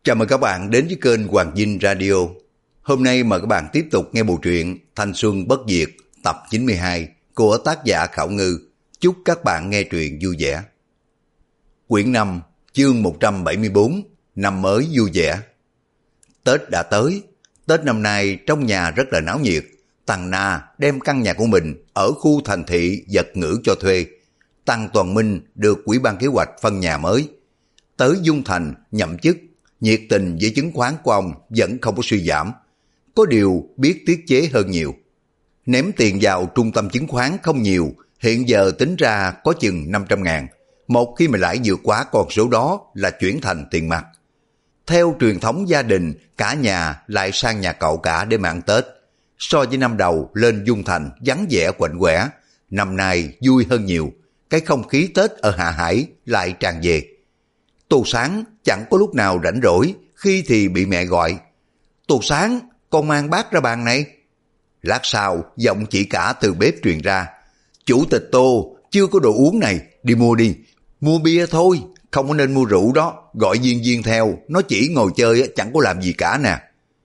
Chào mừng các bạn đến với kênh Hoàng Vinh Radio. Hôm nay mời các bạn tiếp tục nghe bộ truyện Thanh Xuân Bất Diệt tập 92 của tác giả Khảo Ngư. Chúc các bạn nghe truyện vui vẻ. Quyển 5, chương 174, năm mới vui vẻ. Tết đã tới. Tết năm nay trong nhà rất là náo nhiệt. Tăng Na đem căn nhà của mình ở khu thành thị Vật Ngữ cho thuê. Tăng Toàn Minh được Ủy ban kế hoạch phân nhà mới. Tới Dung Thành nhậm chức, nhiệt tình với chứng khoán của ông vẫn không có suy giảm. Có điều biết tiết chế hơn nhiều. Ném tiền vào trung tâm chứng khoán không nhiều, hiện giờ tính ra có chừng 500.000. Một khi mà lãi vượt quá con số đó là chuyển thành tiền mặt. Theo truyền thống gia đình, cả nhà lại sang nhà cậu cả để mà ăn Tết. So với năm đầu lên Dung Thành vắng vẻ quạnh quẻ, năm nay vui hơn nhiều. Cái không khí Tết ở Hạ Hải lại tràn về. Tô Sáng chẳng có lúc nào rảnh rỗi, khi thì bị mẹ gọi. Tô Sáng, con mang bát ra bàn này. Lát sau, giọng chị cả từ bếp truyền ra. Chủ tịch Tô, chưa có đồ uống này, đi mua đi. Mua bia thôi, không có nên mua rượu đó. Gọi Viên Viên theo, nó chỉ ngồi chơi chẳng có làm gì cả nè.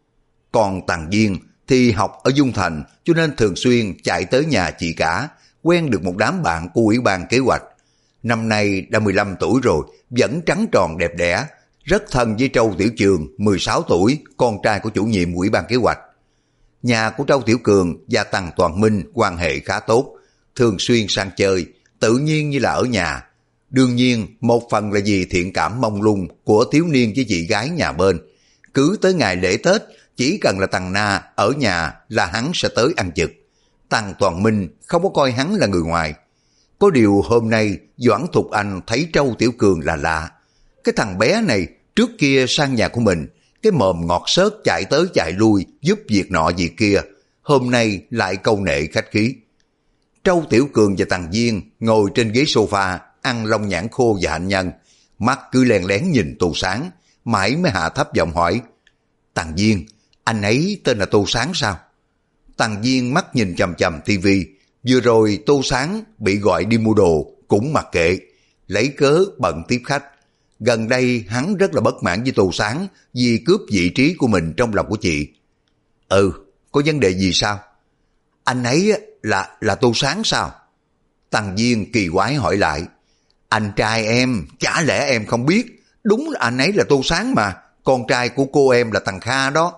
Còn Tằng Viên thì học ở Dung Thành, cho nên thường xuyên chạy tới nhà chị cả, quen được một đám bạn của Ủy ban kế hoạch. Năm nay đã 15 tuổi rồi, vẫn trắng tròn đẹp đẽ, rất thân với Trâu Tiểu Trường, 16 tuổi, con trai của chủ nhiệm Ủy ban kế hoạch. Nhà của Trâu Tiểu Cường và Tăng Toàn Minh quan hệ khá tốt, thường xuyên sang chơi, tự nhiên như là ở nhà. Đương nhiên, một phần là vì thiện cảm mông lung của thiếu niên với chị gái nhà bên. Cứ tới ngày lễ Tết, chỉ cần là Tăng Na ở nhà là hắn sẽ tới ăn trực. Tăng Toàn Minh không có coi hắn là người ngoài. Có điều hôm nay Doãn Thục Anh thấy Trâu Tiểu Cường là lạ. Cái thằng bé này trước kia sang nhà của mình, cái mồm ngọt xớt chạy tới chạy lui giúp việc nọ việc kia. Hôm nay lại câu nệ khách khí. Trâu Tiểu Cường và Tằng Viên ngồi trên ghế sofa ăn long nhãn khô và hạnh nhân. Mắt cứ len lén nhìn Tô Sáng, mãi mới hạ thấp giọng hỏi. Tằng Viên, anh ấy tên là Tô Sáng sao? Tằng Viên mắt nhìn chằm chằm tivi. Vừa rồi Tô Sáng bị gọi đi mua đồ cũng mặc kệ, lấy cớ bận tiếp khách. Gần đây hắn rất là bất mãn với Tô Sáng vì cướp vị trí của mình trong lòng của chị. Có vấn đề gì sao? Anh ấy là Tô Sáng sao? Tằng Viên kỳ quái hỏi lại. Anh trai em, chả lẽ em không biết? Đúng là anh ấy là Tô Sáng mà, con trai của cô em là Tằng Kha đó.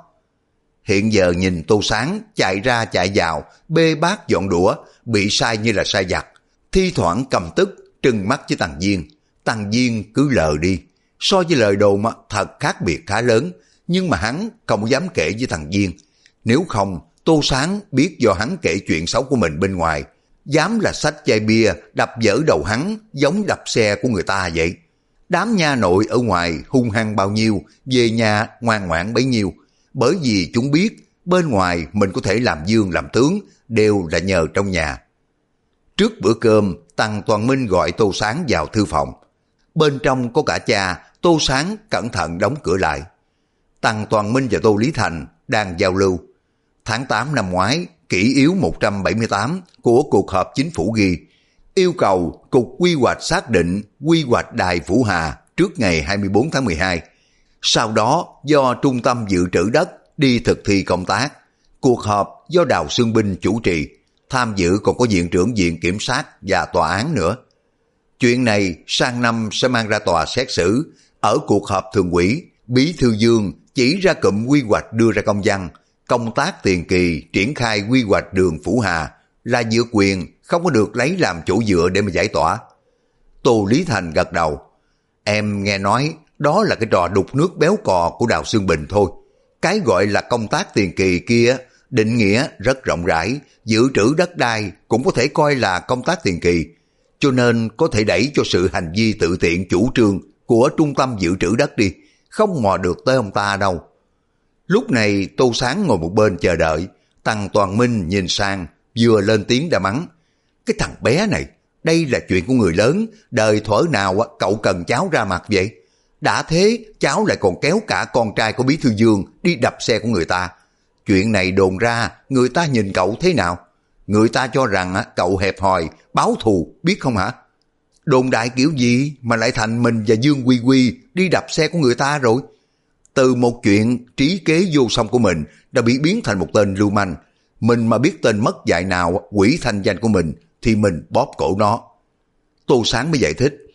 Hiện giờ nhìn Tô Sáng chạy ra chạy vào, bê bát dọn đũa, bị sai như là sai vặt. Thi thoảng cầm tức, trừng mắt với Tằng Viên. Tằng Viên cứ lờ đi. So với lời đồn thật khác biệt khá lớn, nhưng mà hắn không dám kể với Tằng Viên. Nếu không, Tô Sáng biết do hắn kể chuyện xấu của mình bên ngoài, dám là xách chai bia đập vỡ đầu hắn giống đập xe của người ta vậy. Đám nha nội ở ngoài hung hăng bao nhiêu, về nhà ngoan ngoãn bấy nhiêu. Bởi vì chúng biết bên ngoài mình có thể làm vương làm tướng đều là nhờ trong nhà. Trước bữa cơm, Tăng Toàn Minh gọi Tô Sáng vào thư phòng. Bên trong có cả cha. Tô Sáng cẩn thận đóng cửa lại. Tăng Toàn Minh và Tô Lý Thành đang giao lưu. Tháng 8 năm ngoái, kỷ yếu 178 của cuộc họp chính phủ ghi yêu cầu Cục Quy hoạch xác định quy hoạch đài Phủ Hà trước ngày 24 tháng 12. Sau đó do Trung tâm Dự trữ đất đi thực thi công tác. Cuộc họp do Đào Xương Binh chủ trì, tham dự còn có Viện trưởng Viện Kiểm sát và Tòa án nữa. Chuyện này sang năm sẽ mang ra tòa xét xử. Ở cuộc họp thường ủy, Bí thư Dương chỉ ra cụm quy hoạch đưa ra công văn. Công tác tiền kỳ triển khai quy hoạch đường Phủ Hà là dựa quyền, không có được lấy làm chỗ dựa để mà giải tỏa. Tô Lý Thành gật đầu. Em nghe nói đó là cái trò đục nước béo cò của Đào Xương Bình thôi. Cái gọi là công tác tiền kỳ kia định nghĩa rất rộng rãi, dự trữ đất đai cũng có thể coi là công tác tiền kỳ, cho nên có thể đẩy cho sự hành vi tự tiện chủ trương của Trung tâm Dự trữ đất đi, không mò được tới ông ta đâu. Lúc này Tô Sáng ngồi một bên chờ đợi. Tăng Toàn Minh nhìn sang, vừa lên tiếng đã mắng. Cái thằng bé này, đây là chuyện của người lớn, đời thuở nào cậu cần cháu ra mặt vậy? Đã thế, cháu lại còn kéo cả con trai của Bí thư Dương đi đập xe của người ta. Chuyện này đồn ra, người ta nhìn cậu thế nào? Người ta cho rằng cậu hẹp hòi, báo thù, biết không hả? Đồn đại kiểu gì mà lại thành mình và Dương Quy Quy đi đập xe của người ta rồi? Từ một chuyện trí kế vô song của mình đã bị biến thành một tên lưu manh. Mình mà biết tên mất dạy nào hủy thanh danh của mình thì mình bóp cổ nó. Tô Sáng mới giải thích.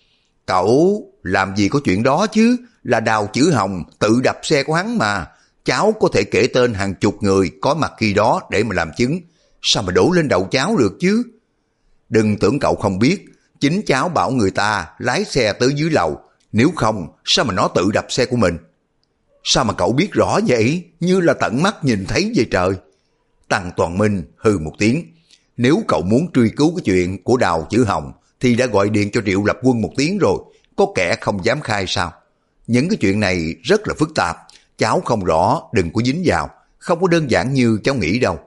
Cậu làm gì có chuyện đó chứ, là Đào Chữ Hồng tự đập xe của hắn mà. Cháu có thể kể tên hàng chục người có mặt khi đó để mà làm chứng. Sao mà đổ lên đầu cháu được chứ? Đừng tưởng cậu không biết, chính cháu bảo người ta lái xe tới dưới lầu. Nếu không, sao mà nó tự đập xe của mình? Sao mà cậu biết rõ vậy? Như là tận mắt nhìn thấy vậy trời. Tăng Toàn Minh hừ một tiếng. Nếu cậu muốn truy cứu cái chuyện của Đào Chữ Hồng thì đã gọi điện cho Triệu Lập Quân một tiếng rồi. Có kẻ không dám khai sao? Những cái chuyện này rất là phức tạp. Cháu không rõ, đừng có dính vào. Không có đơn giản như cháu nghĩ đâu.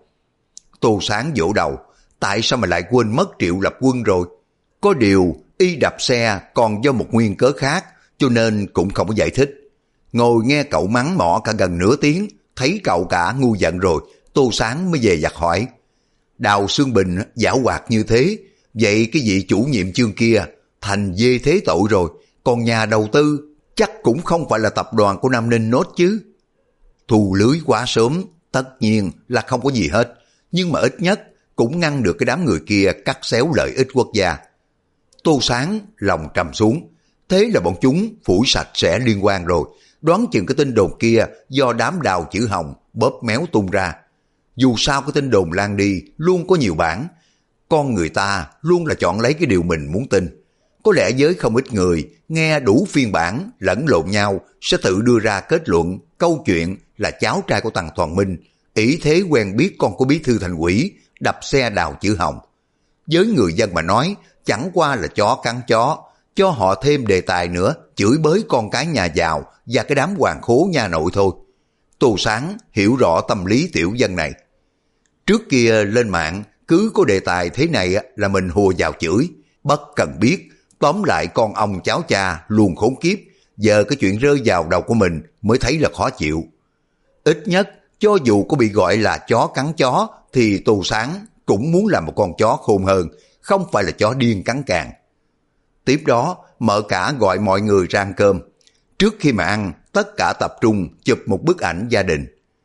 Tô Sáng vỗ đầu. Tại sao mà lại quên mất Triệu Lập Quân rồi? Có điều y đập xe còn do một nguyên cớ khác, cho nên cũng không có giải thích. Ngồi nghe cậu mắng mỏ cả gần nửa tiếng, thấy cậu cả ngu giận rồi, Tô Sáng mới về giặt hỏi. Đào Xương Bình giảo hoạt như thế, vậy cái vị chủ nhiệm chương kia thành dê thế tội rồi, còn nhà đầu tư chắc cũng không phải là tập đoàn của Nam Ninh Nốt chứ. Thu lưới quá sớm, tất nhiên là không có gì hết, nhưng mà ít nhất cũng ngăn được cái đám người kia cắt xéo lợi ích quốc gia. Tô Sáng lòng trầm xuống, thế là bọn chúng phủi sạch sẽ liên quan rồi, đoán chừng cái tin đồn kia do đám Đào Chữ Hồng bóp méo tung ra. Dù sao cái tin đồn lan đi luôn có nhiều bản, con người ta luôn là chọn lấy cái điều mình muốn tin. Có lẽ với không ít người nghe đủ phiên bản lẫn lộn nhau sẽ tự đưa ra kết luận câu chuyện là cháu trai của Tăng Toàn Minh ỷ thế quen biết con của bí thư thành ủy đập xe Đào Chữ Hồng. Với người dân mà nói chẳng qua là chó cắn chó, cho họ thêm đề tài nữa chửi bới con cái nhà giàu và cái đám hoàng khố nhà nội thôi. Tô Sáng hiểu rõ tâm lý tiểu dân này. Trước kia lên mạng cứ có đề tài thế này là mình hùa vào chửi, bất cần biết. Tóm lại con ông cháu cha luôn khốn kiếp, giờ cái chuyện rơi vào đầu của mình mới thấy là khó chịu. Ít nhất cho dù có bị gọi là chó cắn chó thì Tô Sáng cũng muốn làm một con chó khôn hơn, không phải là chó điên cắn càng. Tiếp đó Mợ Cả gọi mọi người ra ăn cơm. Trước khi mà ăn, tất cả tập trung chụp một bức ảnh gia đình.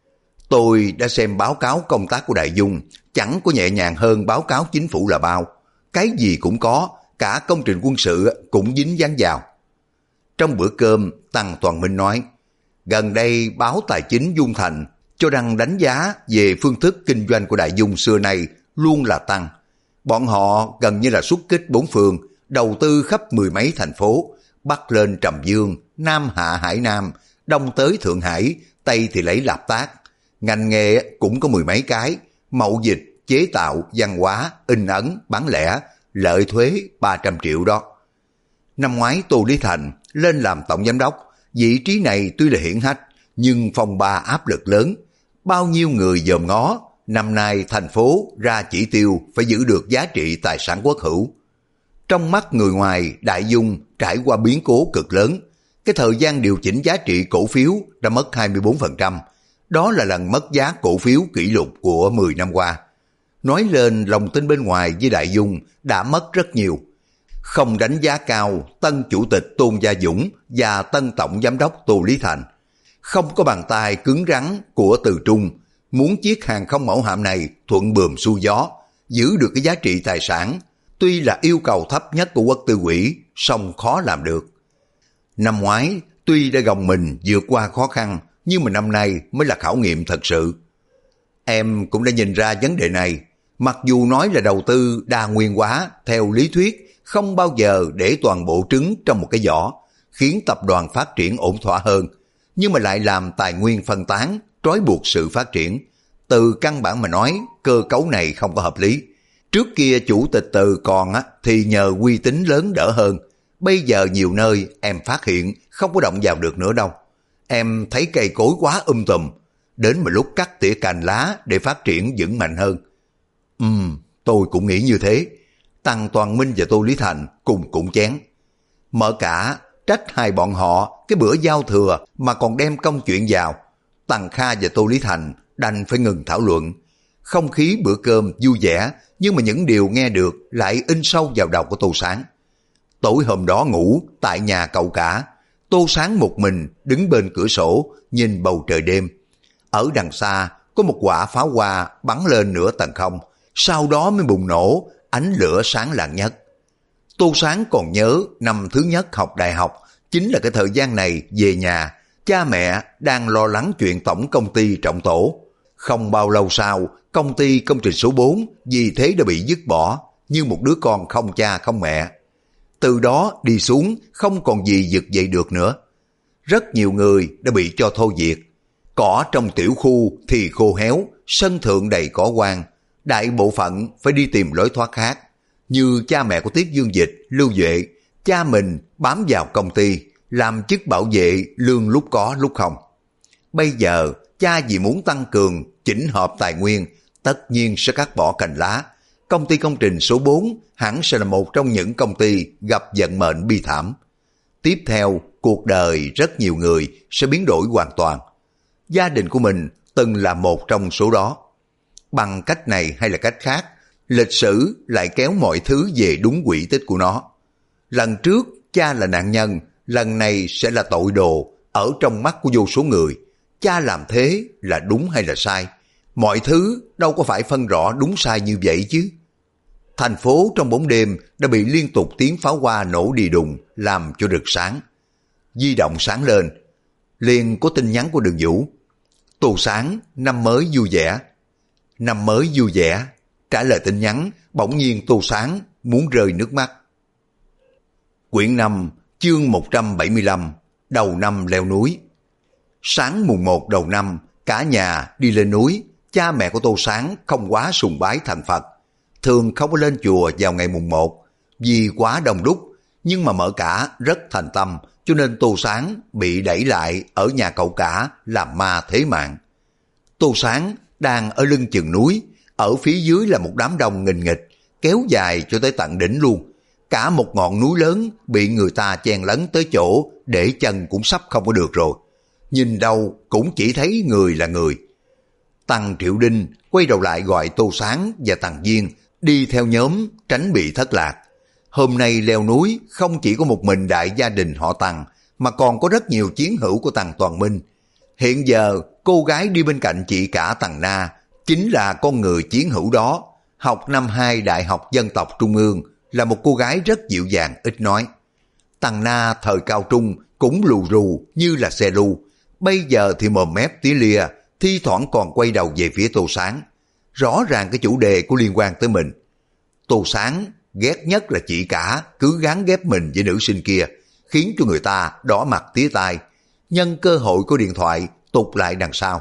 Tôi đã xem báo cáo công tác của Đại Dung, chẳng có nhẹ nhàng hơn báo cáo chính phủ là bao. Cái gì cũng có, cả công trình quân sự cũng dính dáng vào. Trong bữa cơm, Tăng Toàn Minh nói, gần đây báo Tài chính Dung Thành cho đăng đánh giá về phương thức kinh doanh của Đại Dung xưa nay luôn là tăng. Bọn họ gần như là xuất kích bốn phương, đầu tư khắp mười mấy thành phố, Bắc lên Trầm Dương, Nam hạ Hải Nam, Đông tới Thượng Hải, Tây thì lấy Lạp Tác. Ngành nghề cũng có mười mấy cái, mậu dịch, chế tạo, văn hóa, in ấn, bán lẻ, lợi thuế 300 triệu đó. Năm ngoái Tô Lý Thành lên làm tổng giám đốc, vị trí này tuy là hiển hách, nhưng phong ba áp lực lớn. Bao nhiêu người dòm ngó, năm nay thành phố ra chỉ tiêu phải giữ được giá trị tài sản quốc hữu. Trong mắt người ngoài, Đại Dung trải qua biến cố cực lớn. Cái thời gian điều chỉnh giá trị cổ phiếu đã mất 24%. Đó là lần mất giá cổ phiếu kỷ lục của 10 năm qua. Nói lên lòng tin bên ngoài với Đại Dung đã mất rất nhiều. Không đánh giá cao tân chủ tịch Tôn Gia Dũng và tân tổng giám đốc Tô Lý Thành. Không có bàn tay cứng rắn của Từ Trung, muốn chiếc hàng không mẫu hạm này thuận buồm xuôi gió, giữ được cái giá trị tài sản, tuy là yêu cầu thấp nhất của Quốc Tư ủy, song khó làm được. Năm ngoái, tuy đã gồng mình vượt qua khó khăn, nhưng mà năm nay mới là khảo nghiệm thật sự. Em cũng đã nhìn ra vấn đề này, mặc dù nói là đầu tư đa nguyên hóa, theo lý thuyết không bao giờ để toàn bộ trứng trong một cái giỏ, khiến tập đoàn phát triển ổn thỏa hơn, nhưng mà lại làm tài nguyên phân tán, trói buộc sự phát triển. Từ căn bản mà nói, cơ cấu này không có hợp lý. Trước kia chủ tịch Từ còn thì nhờ uy tín lớn đỡ hơn. Bây giờ nhiều nơi em phát hiện không có động vào được nữa đâu. Em thấy cây cối quá tùm, đến mà lúc cắt tỉa cành lá để phát triển vững mạnh hơn. Tôi cũng nghĩ như thế. Tăng Toàn Minh và Tô Lý Thành cùng cũng chén. Mợ Cả trách hai bọn họ cái bữa giao thừa mà còn đem công chuyện vào. Tăng Kha và Tô Lý Thành đành phải ngừng thảo luận. Không khí bữa cơm vui vẻ, nhưng mà những điều nghe được lại in sâu vào đầu của Tô Sáng. Tối hôm đó ngủ tại nhà cậu cả, Tô Sáng một mình đứng bên cửa sổ nhìn bầu trời đêm. Ở đằng xa có một quả pháo hoa bắn lên nửa tầng không, sau đó mới bùng nổ, ánh lửa sáng lạng nhất. Tô Sáng còn nhớ năm thứ nhất học đại học, chính là cái thời gian này về nhà, cha mẹ đang lo lắng chuyện tổng công ty trọng tổ. Không bao lâu sau, công ty công trình số 4 vì thế đã bị dứt bỏ, như một đứa con không cha không mẹ. Từ đó đi xuống không còn gì vực dậy được nữa. Rất nhiều người đã bị cho thôi việc. Cỏ trong tiểu khu thì khô héo, sân thượng đầy cỏ hoang, đại bộ phận phải đi tìm lối thoát khác. Như cha mẹ của Tiết Dương Dịch, Lưu Duệ, cha mình bám vào công ty, làm chức bảo vệ lương lúc có lúc không. Bây giờ, cha vì muốn tăng cường, chỉnh hợp tài nguyên, tất nhiên sẽ cắt bỏ cành lá. Công ty công trình số 4 hẳn sẽ là một trong những công ty gặp vận mệnh bi thảm. Tiếp theo, cuộc đời rất nhiều người sẽ biến đổi hoàn toàn. Gia đình của mình từng là một trong số đó. Bằng cách này hay là cách khác, lịch sử lại kéo mọi thứ về đúng quỹ tích của nó. Lần trước cha là nạn nhân, lần này sẽ là tội đồ ở trong mắt của vô số người. Cha làm thế là đúng hay là sai? Mọi thứ đâu có phải phân rõ đúng sai như vậy chứ. Thành phố trong bóng đêm đã bị liên tục tiếng pháo hoa nổ đi đùng làm cho rực sáng. Di động sáng lên, liền có tin nhắn của Đường Vũ. Tô Sáng, năm mới vui vẻ. Năm mới vui vẻ. Trả lời tin nhắn, bỗng nhiên Tô Sáng muốn rơi nước mắt. Quyển 5, chương 175, đầu năm leo núi. Sáng mùng 1 đầu năm, cả nhà đi lên núi. Cha mẹ của Tô Sáng không quá sùng bái thành Phật, thường không có lên chùa vào ngày mùng 1 vì quá đông đúc, nhưng mà Mợ Cả rất thành tâm, cho nên Tô Sáng bị đẩy lại ở nhà cậu cả làm ma thế mạng. Tô Sáng đang ở lưng chừng núi, ở phía dưới là một đám đông nghình nghịch, kéo dài cho tới tận đỉnh luôn. Cả một ngọn núi lớn bị người ta chen lấn tới chỗ để chân cũng sắp không có được rồi. Nhìn đâu cũng chỉ thấy người là người. Tăng Triệu Đinh quay đầu lại gọi Tô Sáng và Tằng Viên đi theo nhóm tránh bị thất lạc. Hôm nay leo núi không chỉ có một mình đại gia đình họ Tằng, mà còn có rất nhiều chiến hữu của Tằng Toàn Minh. Hiện giờ cô gái đi bên cạnh chị cả Tằng Na chính là con người chiến hữu đó. Học năm 2 Đại học Dân tộc Trung ương, là một cô gái rất dịu dàng ít nói. Tằng Na thời cao trung cũng lù rù như là xe lu, bây giờ thì mồm mép tía lia, thi thoảng còn quay đầu về phía Tô Sáng. Rõ ràng cái chủ đề có liên quan tới mình. Tô Sáng ghét nhất là chị cả cứ gán ghép mình với nữ sinh kia, khiến cho người ta đỏ mặt tía tai. Nhân cơ hội của điện thoại tụt lại đằng sau.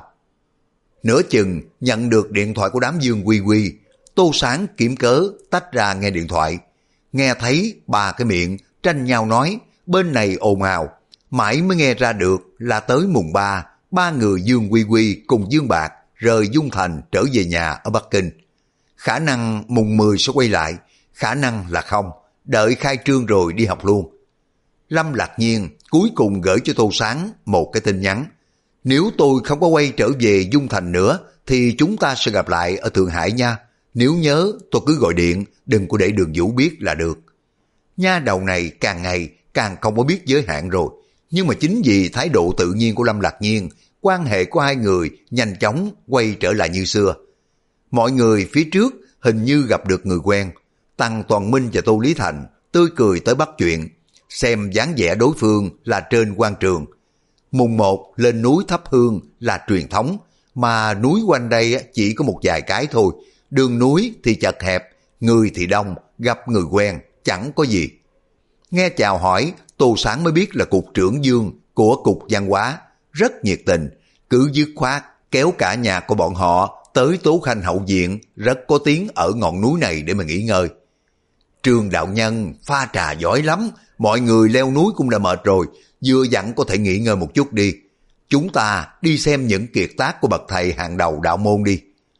Nửa chừng nhận được điện thoại của đám Dương Quy Quy, Tô Sáng kiếm cớ tách ra nghe điện thoại. Nghe thấy ba cái miệng tranh nhau nói, bên này ồn ào, mãi mới nghe ra được là tới mùng 3, ba người Dương Quy Quy cùng Dương Bạc rời Dung Thành trở về nhà ở Bắc Kinh. Khả năng mùng 10 sẽ quay lại, khả năng là không, đợi khai trương rồi đi học luôn. Lâm Lạc Nhiên cuối cùng gửi cho Tô Sáng một cái tin nhắn. Nếu tôi không có quay trở về Dung Thành nữa thì chúng ta sẽ gặp lại ở Thượng Hải nha. Nếu nhớ tôi cứ gọi điện, đừng có để Đường Vũ biết là được. Nha đầu này càng ngày càng không có biết giới hạn rồi. Nhưng mà chính vì thái độ tự nhiên của Lâm Lạc Nhiên, quan hệ của hai người nhanh chóng quay trở lại như xưa. Mọi người phía trước hình như gặp được người quen. Tăng Toàn Minh và Tô Lý Thành tươi cười tới bắt chuyện, xem dáng vẻ đối phương là trên quan trường. Mùng 1 lên núi thắp hương là truyền thống, mà núi quanh đây chỉ có một vài cái thôi. Đường núi thì chật hẹp, người thì đông, gặp người quen, chẳng có gì. Nghe chào hỏi, Tô Sáng mới biết là cục trưởng Dương của cục văn hóa, rất nhiệt tình, cứ dứt khoát kéo cả nhà của bọn họ tới Tố Khanh hậu viện, rất có tiếng ở ngọn núi này để mà nghỉ ngơi. Trương đạo nhân pha trà giỏi lắm, mọi người leo núi cũng đã mệt rồi, vừa dặn có thể nghỉ ngơi một chút đi. Chúng ta đi xem những kiệt tác của bậc thầy hàng đầu đạo môn đi.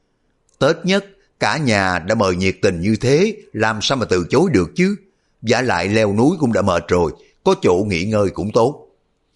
Tết nhất, cả nhà đã mời nhiệt tình như thế, làm sao mà từ chối được chứ? Vả lại leo núi cũng đã mệt rồi, có chỗ nghỉ ngơi cũng tốt.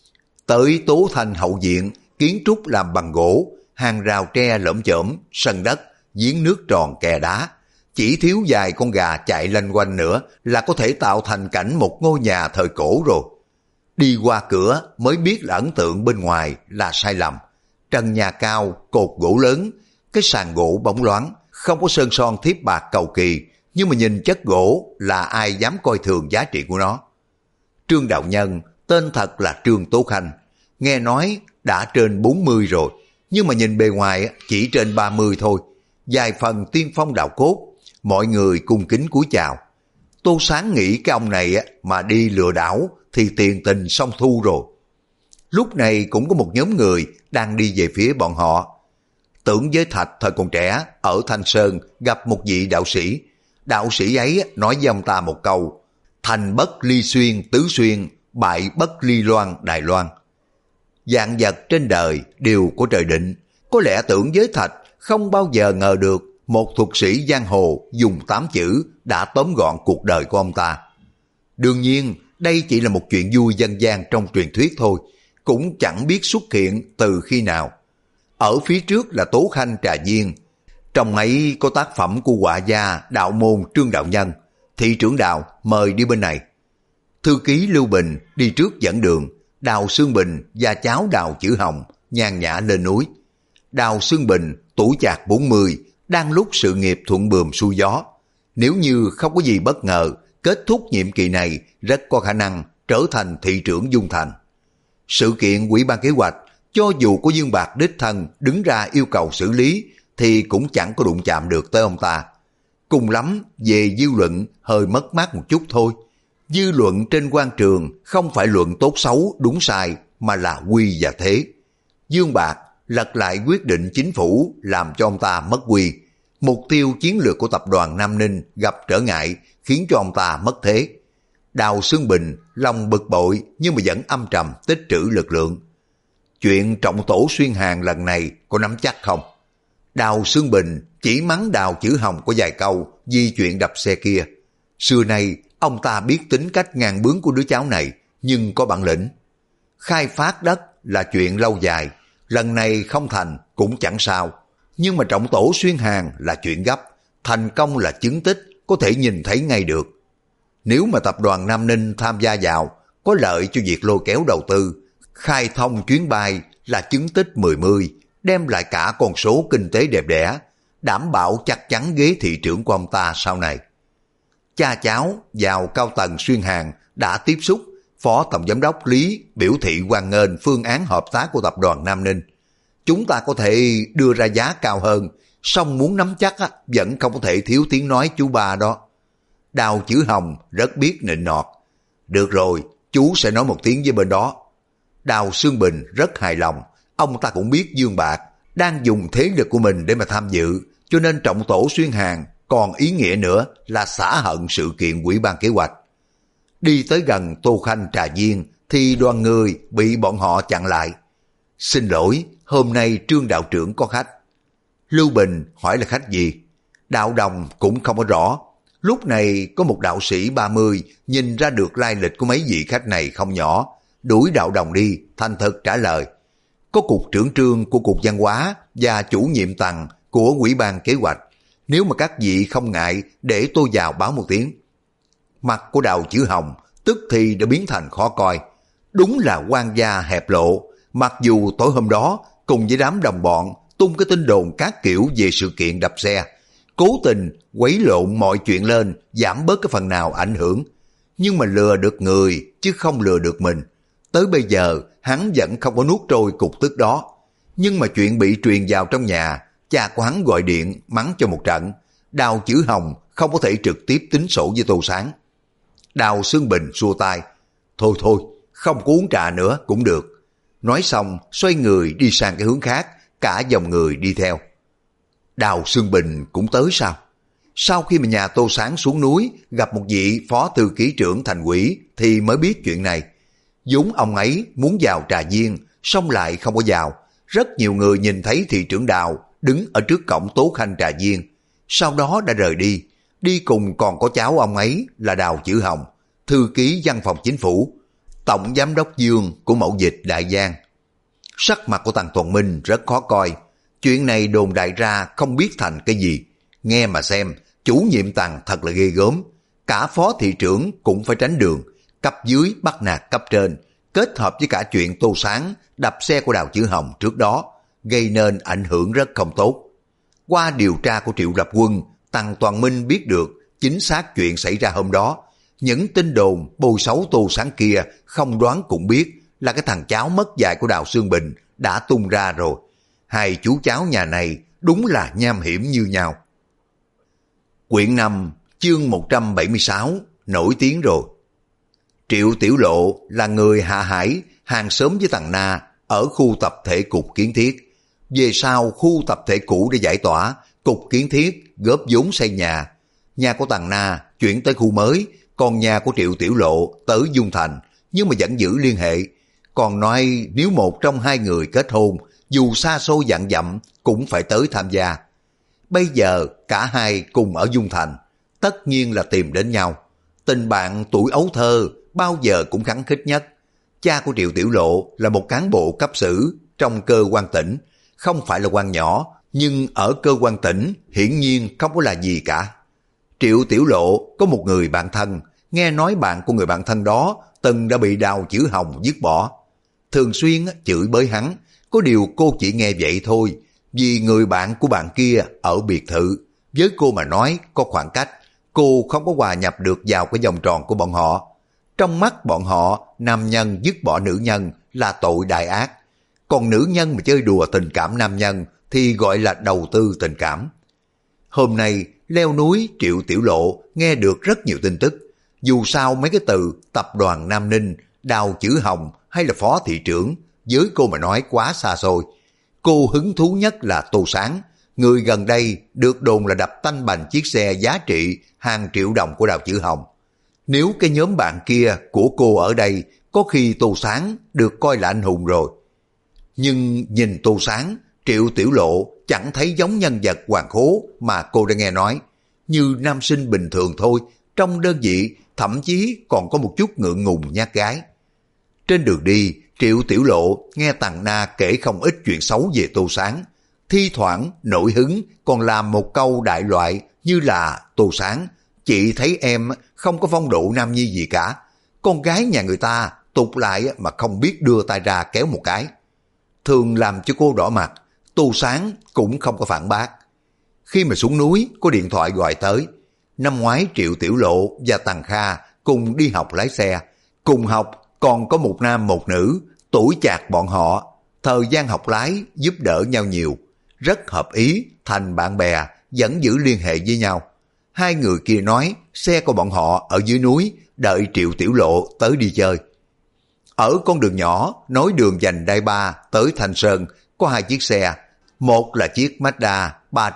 Tới Tố Thanh hậu viện, kiến trúc làm bằng gỗ, hàng rào tre lởm chởm, sân đất, giếng nước tròn kè đá. Chỉ thiếu vài con gà chạy lanh quanh nữa là có thể tạo thành cảnh một ngôi nhà thời cổ rồi. Đi qua cửa mới biết là ấn tượng bên ngoài là sai lầm. Trần nhà cao, cột gỗ lớn, cái sàn gỗ bóng loáng, không có sơn son thiếp bạc cầu kỳ, nhưng mà nhìn chất gỗ là ai dám coi thường giá trị của nó. Trương đạo nhân, tên thật là Trương Tố Khanh, nghe nói đã trên 40 rồi, nhưng mà nhìn bề ngoài chỉ trên 30 thôi. Vài phần tiên phong đạo cốt, mọi người cung kính cúi chào. Tô Sáng nghĩ cái ông này mà đi lừa đảo thì tiền tình xong thu rồi. Lúc này cũng có một nhóm người đang đi về phía bọn họ. Tưởng Giới Thạch thời còn trẻ ở Thanh Sơn gặp một vị đạo sĩ. Đạo sĩ ấy nói với ông ta một câu: thành bất ly xuyên tứ xuyên, bại bất ly loan Đài Loan. Vạn vật trên đời đều có trời định. Có lẽ Tưởng Giới Thạch không bao giờ ngờ được một thuật sĩ giang hồ dùng 8 chữ đã tóm gọn cuộc đời của ông ta. Đương nhiên đây chỉ là một chuyện vui dân gian trong truyền thuyết thôi, cũng chẳng biết xuất hiện từ khi nào. Ở phía trước là Tố Khanh trà viên, trong ấy có tác phẩm của họa gia đạo môn Trương đạo nhân. Thị trưởng Đào mời đi bên này. Thư ký Lưu Bình đi trước dẫn đường. Đào Xương Bình và cháu Đào Chữ Hồng nhàn nhã lên núi. Đào Xương Bình tuổi chạc 40, đang lúc sự nghiệp thuận buồm xuôi gió. Nếu như không có gì bất ngờ, kết thúc nhiệm kỳ này rất có khả năng trở thành thị trưởng Dung Thành. Sự kiện ủy ban kế hoạch, cho dù có Dương Bạc đích thân đứng ra yêu cầu xử lý thì cũng chẳng có đụng chạm được tới ông ta. Cùng lắm về dư luận hơi mất mát một chút thôi. Dư luận trên quan trường không phải luận tốt xấu đúng sai mà là quy và thế. Dương Bạc lật lại quyết định chính phủ làm cho ông ta mất quy. Mục tiêu chiến lược của tập đoàn Nam Ninh gặp trở ngại khiến cho ông ta mất thế. Đào Xương Bình lòng bực bội nhưng mà vẫn âm trầm tích trữ lực lượng. Chuyện trọng tổ xuyên hàng lần này có nắm chắc không? Đào Xương Bình chỉ mắng Đào Chữ Hồng có vài câu vì chuyện đập xe kia. Xưa nay ông ta biết tính cách ngang bướng của đứa cháu này, nhưng có bản lĩnh. Khai phát đất là chuyện lâu dài, lần này không thành cũng chẳng sao. Nhưng mà trọng tổ xuyên hàng là chuyện gấp, thành công là chứng tích có thể nhìn thấy ngay được. Nếu mà tập đoàn Nam Ninh tham gia vào, có lợi cho việc lôi kéo đầu tư, khai thông chuyến bay là chứng tích 10, đem lại cả con số kinh tế đẹp đẽ, đảm bảo chắc chắn ghế thị trưởng của ông ta sau này. Cha cháu vào cao tầng xuyên hàng đã tiếp xúc, Phó Tổng Giám đốc Lý biểu thị hoan nghênh phương án hợp tác của tập đoàn Nam Ninh. Chúng ta có thể đưa ra giá cao hơn, song muốn nắm chắc vẫn không có thể thiếu tiếng nói chú ba đó. Đào Chữ Hồng rất biết nịnh nọt. Được rồi, chú sẽ nói một tiếng với bên đó. Đào Xương Bình rất hài lòng, ông ta cũng biết Dương Bạc đang dùng thế lực của mình để mà tham dự, cho nên trọng tổ xuyên hàng còn ý nghĩa nữa là xả hận sự kiện ủy ban kế hoạch. Đi tới gần Tô Khanh trà viên thì đoàn người bị bọn họ chặn lại. Xin lỗi, hôm nay Trương đạo trưởng có khách. Lưu Bình hỏi là khách gì? Đạo Đồng cũng không có rõ. Lúc này có một đạo sĩ 30 nhìn ra được lai lịch của mấy vị khách này không nhỏ, đuổi Đạo Đồng đi, thành thật trả lời. Có cục trưởng Trương của cục văn hóa và chủ nhiệm Tằng của ủy ban kế hoạch. Nếu mà các vị không ngại để tôi vào báo một tiếng. Mặt của Đào Chữ Hồng tức thì đã biến thành khó coi. Đúng là quan gia hẹp lộ. Mặc dù tối hôm đó cùng với đám đồng bọn tung cái tin đồn các kiểu về sự kiện đập xe, cố tình quấy lộn mọi chuyện lên, giảm bớt cái phần nào ảnh hưởng. Nhưng mà lừa được người chứ không lừa được mình. Tới bây giờ hắn vẫn không có nuốt trôi cục tức đó. Nhưng mà chuyện bị truyền vào trong nhà, cha của hắn gọi điện mắng cho một trận. Đào Chữ Hồng không có thể trực tiếp tính sổ với Tô Sáng. Đào Xương Bình xua tay. Thôi thôi, không có uống trà nữa cũng được. Nói xong xoay người đi sang cái hướng khác, cả dòng người đi theo. Đào Xương Bình cũng tới sao? Sau khi mà nhà Tô Sáng xuống núi gặp một vị phó thư ký trưởng thành ủy thì mới biết chuyện này. Vốn ông ấy muốn vào trà viên, xong lại không có vào. Rất nhiều người nhìn thấy thị trưởng Đào đứng ở trước cổng Tố Khanh trà viên. Sau đó đã rời đi. Đi cùng còn có cháu ông ấy là Đào Chữ Hồng, thư ký văn phòng chính phủ, tổng giám đốc Dương của mậu dịch Đại Giang. Sắc mặt của thằng Toàn Minh rất khó coi. Chuyện này đồn đại ra không biết thành cái gì. Nghe mà xem, chủ nhiệm Tằng thật là ghê gớm. Cả phó thị trưởng cũng phải tránh đường, cấp dưới bắt nạt cấp trên. kết hợp với cả chuyện Tô Sáng đập xe của Đào Chữ Hồng trước đó, gây nên ảnh hưởng rất không tốt. Qua điều tra của Triệu Lập Quân, Tằng Toàn Minh biết được chính xác chuyện xảy ra hôm đó. Những tin đồn bôi xấu Tô Sáng kia không đoán cũng biết là cái thằng cháu mất dạy của Đào Xương Bình đã tung ra rồi. Hai chú cháu nhà này đúng là nham hiểm như nhau. Quyển 5, chương 176, nổi tiếng rồi. Triệu Tiểu Lộ là người Hạ Hải, hàng xóm với thằng Na ở khu tập thể cục Kiến Thiết. Về sau khu tập thể cũ để giải tỏa, cục Kiến Thiết góp vốn xây nhà. Nhà của thằng Na chuyển tới khu mới, còn nhà của Triệu Tiểu Lộ tới Dung Thành, nhưng mà vẫn giữ liên hệ. Còn nói nếu một trong hai người kết hôn, dù xa xôi vạn dặm cũng phải tới tham gia. Bây giờ cả hai cùng ở Dung Thành, tất nhiên là tìm đến nhau. Tình bạn tuổi ấu thơ bao giờ cũng khăng khít nhất. Cha của Triệu Tiểu Lộ là một cán bộ cấp xử trong cơ quan tỉnh, không phải là quan nhỏ, nhưng ở cơ quan tỉnh hiển nhiên không có là gì cả. Triệu Tiểu Lộ có một người bạn thân, nghe nói bạn của người bạn thân đó từng đã bị Đào Chữ Hồng dứt bỏ. Thường xuyên chửi bới hắn, có điều cô chỉ nghe vậy thôi, vì người bạn của bạn kia ở biệt thự. Với cô mà nói có khoảng cách, cô không có hòa nhập được vào cái vòng tròn của bọn họ. Trong mắt bọn họ, nam nhân dứt bỏ nữ nhân là tội đại ác. Còn nữ nhân mà chơi đùa tình cảm nam nhân thì gọi là đầu tư tình cảm. Hôm nay, leo núi Triệu Tiểu Lộ nghe được rất nhiều tin tức. Dù sao mấy cái từ tập đoàn Nam Ninh, Đào Chữ Hồng hay là phó thị trưởng, với cô mà nói quá xa xôi. Cô hứng thú nhất là Tô Sáng, người gần đây được đồn là đập tanh bành chiếc xe giá trị hàng triệu đồng của Đào Chữ Hồng. Nếu cái nhóm bạn kia của cô ở đây, có khi Tô Sáng được coi là anh hùng rồi. Nhưng nhìn Tô Sáng, Triệu Tiểu Lộ chẳng thấy giống nhân vật hoàng khố mà cô đã nghe nói. Như nam sinh bình thường thôi, trong đơn vị thậm chí còn có một chút ngượng ngùng nhát gái. Trên đường đi, Triệu Tiểu Lộ nghe Tằng Na kể không ít chuyện xấu về Tô Sáng. Thi thoảng nổi hứng còn làm một câu đại loại như là: Tô Sáng, chị thấy em không có phong độ nam nhi gì cả. Con gái nhà người ta tục lại mà không biết đưa tay ra kéo một cái. Thường làm cho cô đỏ mặt. Tô Sáng cũng không có phản bác. Khi mà xuống núi có điện thoại gọi tới. Năm ngoái Triệu Tiểu Lộ và Tằng Kha cùng đi học lái xe. Cùng học còn có một nam một nữ, tuổi chạc bọn họ. Thời gian học lái giúp đỡ nhau nhiều. Rất hợp ý, thành bạn bè, vẫn giữ liên hệ với nhau. Hai người kia nói xe của bọn họ ở dưới núi, đợi Triệu Tiểu Lộ tới đi chơi. Ở con đường nhỏ, nối đường vành đai 3 tới Thanh Sơn, có hai chiếc xe. Một là chiếc Mazda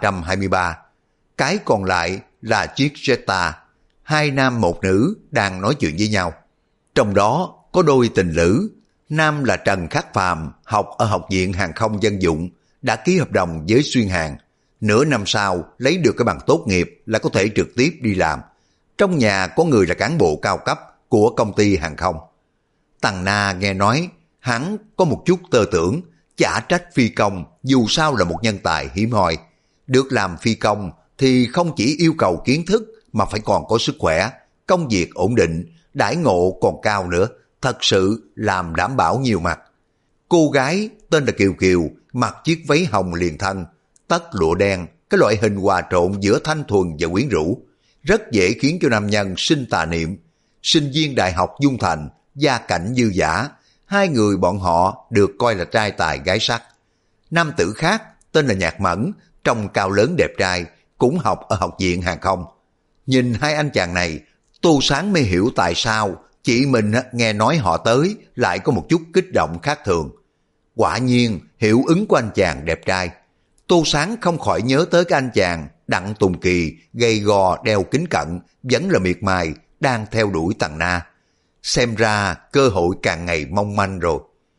323, cái còn lại là chiếc Jetta. Hai nam một nữ đang nói chuyện với nhau. Trong đó có đôi tình lữ. Nam là Trần Khắc Phàm, học ở Học viện Hàng không Dân dụng, đã ký hợp đồng với Xuyên Hàng. Nửa năm sau lấy được cái bằng tốt nghiệp là có thể trực tiếp đi làm. Trong nhà có người là cán bộ cao cấp của công ty hàng không. Tằng Na nghe nói hắn có một chút tơ tưởng, chả trách phi công dù sao là một nhân tài hiếm hoi. Được làm phi công thì không chỉ yêu cầu kiến thức mà phải còn có sức khỏe, công việc ổn định, đãi ngộ còn cao nữa, thật sự làm đảm bảo nhiều mặt. Cô gái tên là Kiều Kiều, mặc chiếc váy hồng liền thân, tất lụa đen, cái loại hình hòa trộn giữa thanh thuần và quyến rũ, rất dễ khiến cho nam nhân sinh tà niệm. Sinh viên đại học Dung Thành, gia cảnh dư dả, hai người bọn họ được coi là trai tài gái sắc. Nam tử khác tên là Nhạc Mẫn, trông cao lớn đẹp trai, cũng học ở Học viện Hàng không. Nhìn hai anh chàng này, Tô Sáng mới hiểu tại sao chị mình nghe nói họ tới lại có một chút kích động khác thường. Quả nhiên hiệu ứng của anh chàng đẹp trai. Tô Sáng không khỏi nhớ tới cái anh chàng Đặng Tùng Kỳ, gầy gò đeo kính cận, vẫn là miệt mài, đang theo đuổi Tằng Na. Xem ra cơ hội càng ngày mong manh rồi.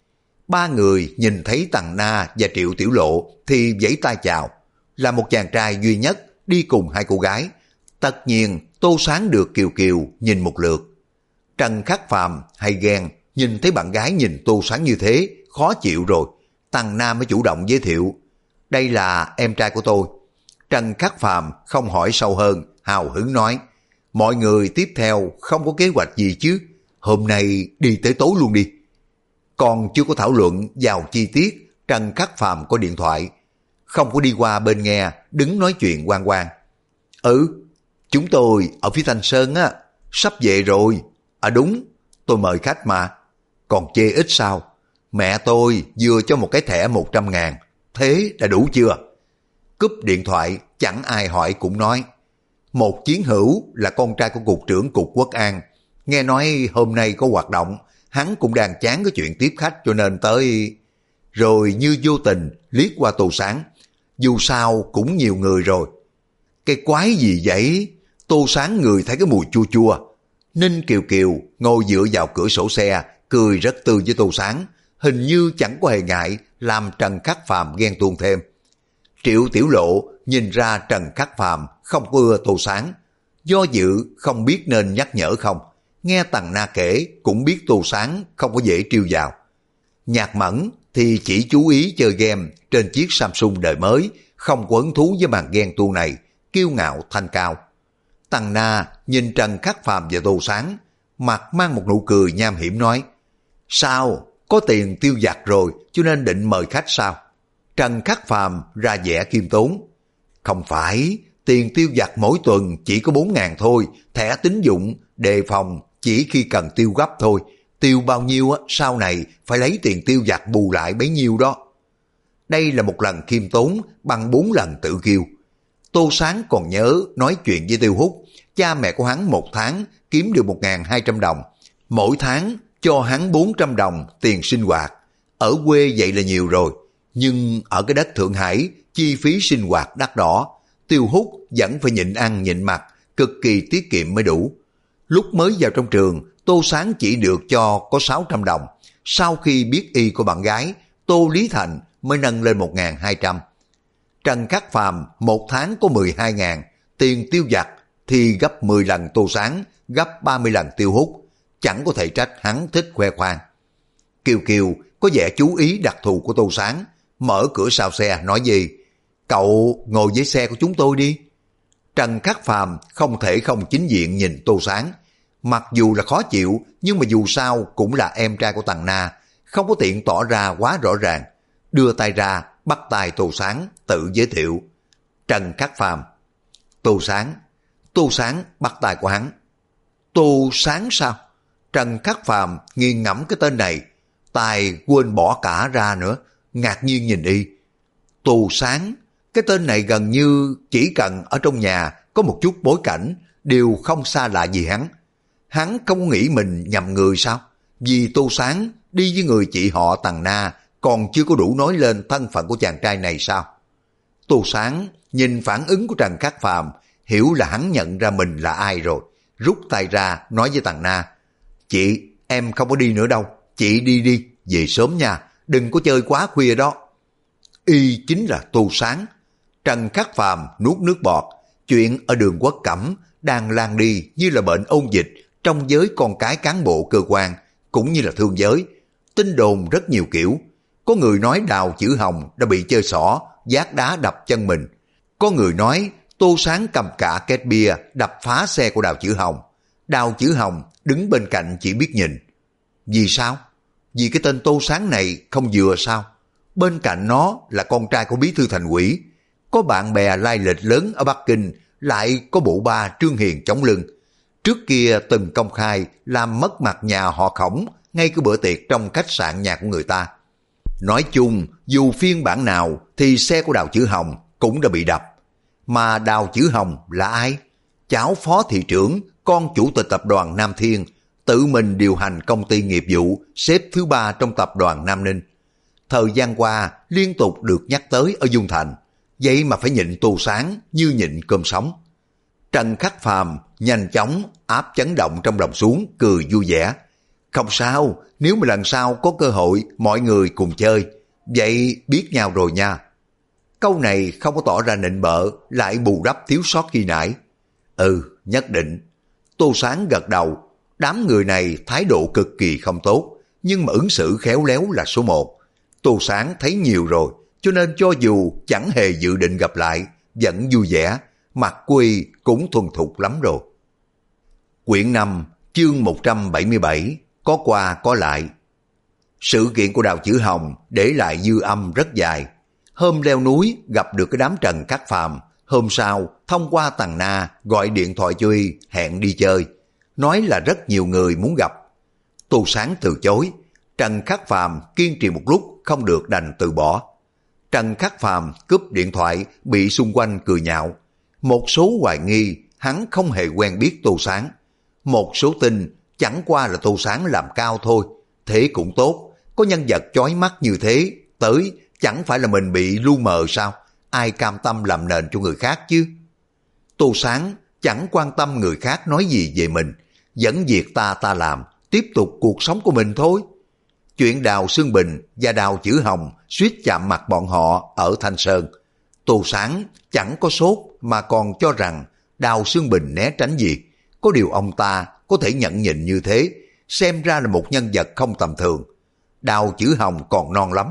Ba người nhìn thấy Tằng Na và Triệu Tiểu Lộ thì vẫy tay chào. Là một chàng trai duy nhất đi cùng hai cô gái. Tất nhiên Tô Sáng được Kiều Kiều nhìn một lượt. Trần Khắc Phàm hay ghen, nhìn thấy bạn gái nhìn Tô Sáng như thế, khó chịu rồi. Tằng Na mới chủ động giới thiệu. Đây là em trai của tôi. Trần Khắc Phàm không hỏi sâu hơn, hào hứng nói. Mọi người tiếp theo không có kế hoạch gì chứ? Hôm nay đi tới tối luôn đi. Còn chưa có thảo luận vào chi tiết, Trần Khắc Phàm có điện thoại, không có đi qua bên nghe, đứng nói chuyện quang quang. Chúng tôi ở phía Thanh Sơn á, sắp về rồi. Đúng, tôi mời khách mà. Còn chê ít sao? Mẹ tôi vừa cho một cái thẻ 100.000, thế đã đủ chưa? Cúp điện thoại, chẳng ai hỏi cũng nói. Một chiến hữu là con trai của cục trưởng cục Quốc an, nghe nói hôm nay có hoạt động, hắn cũng đang chán cái chuyện tiếp khách cho nên tới. Rồi như vô tình liếc qua Tô Sáng, dù sao cũng nhiều người rồi. Cái quái gì vậy? Tô Sáng người thấy cái mùi chua chua. Ninh Kiều Kiều ngồi dựa vào cửa sổ xe, cười rất tươi với Tô Sáng, hình như chẳng có hề ngại làm Trần Khắc Phàm ghen tuông thêm. Triệu Tiểu Lộ nhìn ra Trần Khắc Phàm không có ưa Tô Sáng, do dự không biết nên nhắc nhở không. Nghe Tằng Na kể cũng biết Tô Sáng không có dễ trêu vào. Nhạc Mẫn thì chỉ chú ý chơi game trên chiếc Samsung đời mới, không có hứng thú với màn ghen tuông này, kiêu ngạo thanh cao. Tằng Na nhìn Trần Khắc Phàm và Tô Sáng, mặt mang một nụ cười nham hiểm nói, sao, có tiền tiêu vặt rồi cho nên định mời khách sao? Trần Khắc Phàm ra vẻ khiêm tốn, không phải, tiền tiêu vặt mỗi tuần chỉ có 4.000 thôi, thẻ tín dụng, đề phòng chỉ khi cần tiêu gấp thôi, tiêu bao nhiêu á, sau này phải lấy tiền tiêu vặt bù lại bấy nhiêu đó. Đây là một lần khiêm tốn bằng 4 lần tự kiêu. Tô Sáng còn nhớ nói chuyện với Tiêu Hút, cha mẹ của hắn một tháng kiếm được 1.200 đồng, mỗi tháng cho hắn 400 đồng tiền sinh hoạt. Ở quê vậy là nhiều rồi, nhưng ở cái đất Thượng Hải, chi phí sinh hoạt đắt đỏ, Tiêu Hút vẫn phải nhịn ăn nhịn mặc, cực kỳ tiết kiệm mới đủ. Lúc mới vào trong trường, Tô Sáng chỉ được cho có 600 đồng. Sau khi biết y có bạn gái, Tô Lý Thành mới nâng lên 1.200. Trần Khắc Phàm một tháng có 12.000, tiền tiêu vặt thì gấp 10 lần Tô Sáng, gấp 30 lần Tiêu Hút. Chẳng có thể trách hắn thích khoe khoang. Kiều Kiều có vẻ chú ý đặc thù của Tô Sáng, mở cửa sau xe nói gì, cậu ngồi với xe của chúng tôi đi. Trần Khắc Phàm không thể không chính diện nhìn Tô Sáng, mặc dù là khó chịu nhưng mà dù sao cũng là em trai của Tằng Na, không có tiện tỏ ra quá rõ ràng. Đưa tay ra bắt tay Tô Sáng tự giới thiệu. Trần Khắc Phàm. Tô Sáng. Tô Sáng bắt tay của hắn. Tô Sáng sao? Trần Khắc Phàm nghiêng ngẫm cái tên này, tài quên bỏ cả ra nữa, ngạc nhiên nhìn y. Tô Sáng, cái tên này gần như chỉ cần ở trong nhà có một chút bối cảnh đều không xa lạ gì hắn. Hắn không nghĩ mình nhầm người sao? Vì Tô Sáng đi với người chị họ Tằng Na còn chưa có đủ nói lên thân phận của chàng trai này sao? Tô Sáng nhìn phản ứng của Trần Khắc Phàm, hiểu là hắn nhận ra mình là ai rồi, rút tay ra nói với Tằng Na, chị, em không có đi nữa đâu, chị đi đi, về sớm nha, đừng có chơi quá khuya đó. Y chính là Tô Sáng. Trần Khắc Phàm nuốt nước bọt, chuyện ở đường Quốc Cẩm đang lan đi như là bệnh ôn dịch trong giới con cái cán bộ cơ quan, cũng như là thương giới. Tin đồn rất nhiều kiểu. Có người nói Đào Chữ Hồng đã bị chơi xỏ, vác đá đập chân mình. Có người nói Tô Sáng cầm cả két bia đập phá xe của Đào Chữ Hồng. Đào Chữ Hồng đứng bên cạnh chỉ biết nhìn. Vì sao? Vì cái tên Tô Sáng này không vừa sao? Bên cạnh nó là con trai của bí thư thành ủy, có bạn bè lai lịch lớn ở Bắc Kinh, lại có bộ ba Trương Hiền chống lưng. Trước kia từng công khai làm mất mặt nhà họ Khổng ngay cái bữa tiệc trong khách sạn nhà của người ta. Nói chung, dù phiên bản nào thì xe của Đào Chữ Hồng cũng đã bị đập. Mà Đào Chữ Hồng là ai? Cháu phó thị trưởng, con chủ tịch tập đoàn Nam Thiên, tự mình điều hành công ty nghiệp vụ, xếp thứ 3 trong tập đoàn Nam Ninh. Thời gian qua liên tục được nhắc tới ở Dung Thành, vậy mà phải nhịn Tô Sáng như nhịn cơm sống. Trần Khắc Phàm nhanh chóng áp chấn động trong lòng xuống, cười vui vẻ. Không sao, nếu mà lần sau có cơ hội mọi người cùng chơi, vậy biết nhau rồi nha. Câu này không có tỏ ra nịnh bợ, lại bù đắp thiếu sót khi nãy. Nhất định. Tô Sáng gật đầu. Đám người này thái độ cực kỳ không tốt, nhưng mà ứng xử khéo léo là số 1. Tô Sáng thấy nhiều rồi, cho nên cho dù chẳng hề dự định gặp lại, vẫn vui vẻ, mặt quy cũng thuần thục lắm rồi. Quyển 5, chương 177, có qua có lại. Sự kiện của Đào Chữ Hồng để lại dư âm rất dài. Hôm leo núi gặp được cái đám Trần Khắc Phàm, hôm sau thông qua Tằng Na gọi điện thoại cho Y hẹn đi chơi, nói là rất nhiều người muốn gặp. Tô Sáng từ chối, Trần Khắc Phàm kiên trì một lúc không được đành từ bỏ. Trần Khắc Phàm cúp điện thoại bị xung quanh cười nhạo. Một số hoài nghi hắn không hề quen biết Tô Sáng. Một số tin chẳng qua là Tô Sáng làm cao thôi. Thế cũng tốt, có nhân vật chói mắt như thế, tới chẳng phải là mình bị lu mờ sao? Ai cam tâm làm nền cho người khác chứ? Tô Sáng chẳng quan tâm người khác nói gì về mình, vẫn việc ta làm, tiếp tục cuộc sống của mình thôi. Chuyện Đào Xương Bình và Đào Chữ Hồng suýt chạm mặt bọn họ ở Thanh Sơn. Tô Sáng chẳng có sốt mà còn cho rằng Đào Xương Bình né tránh gì. Có điều ông ta có thể nhận nhịn như thế, xem ra là một nhân vật không tầm thường. Đào Chữ Hồng còn non lắm.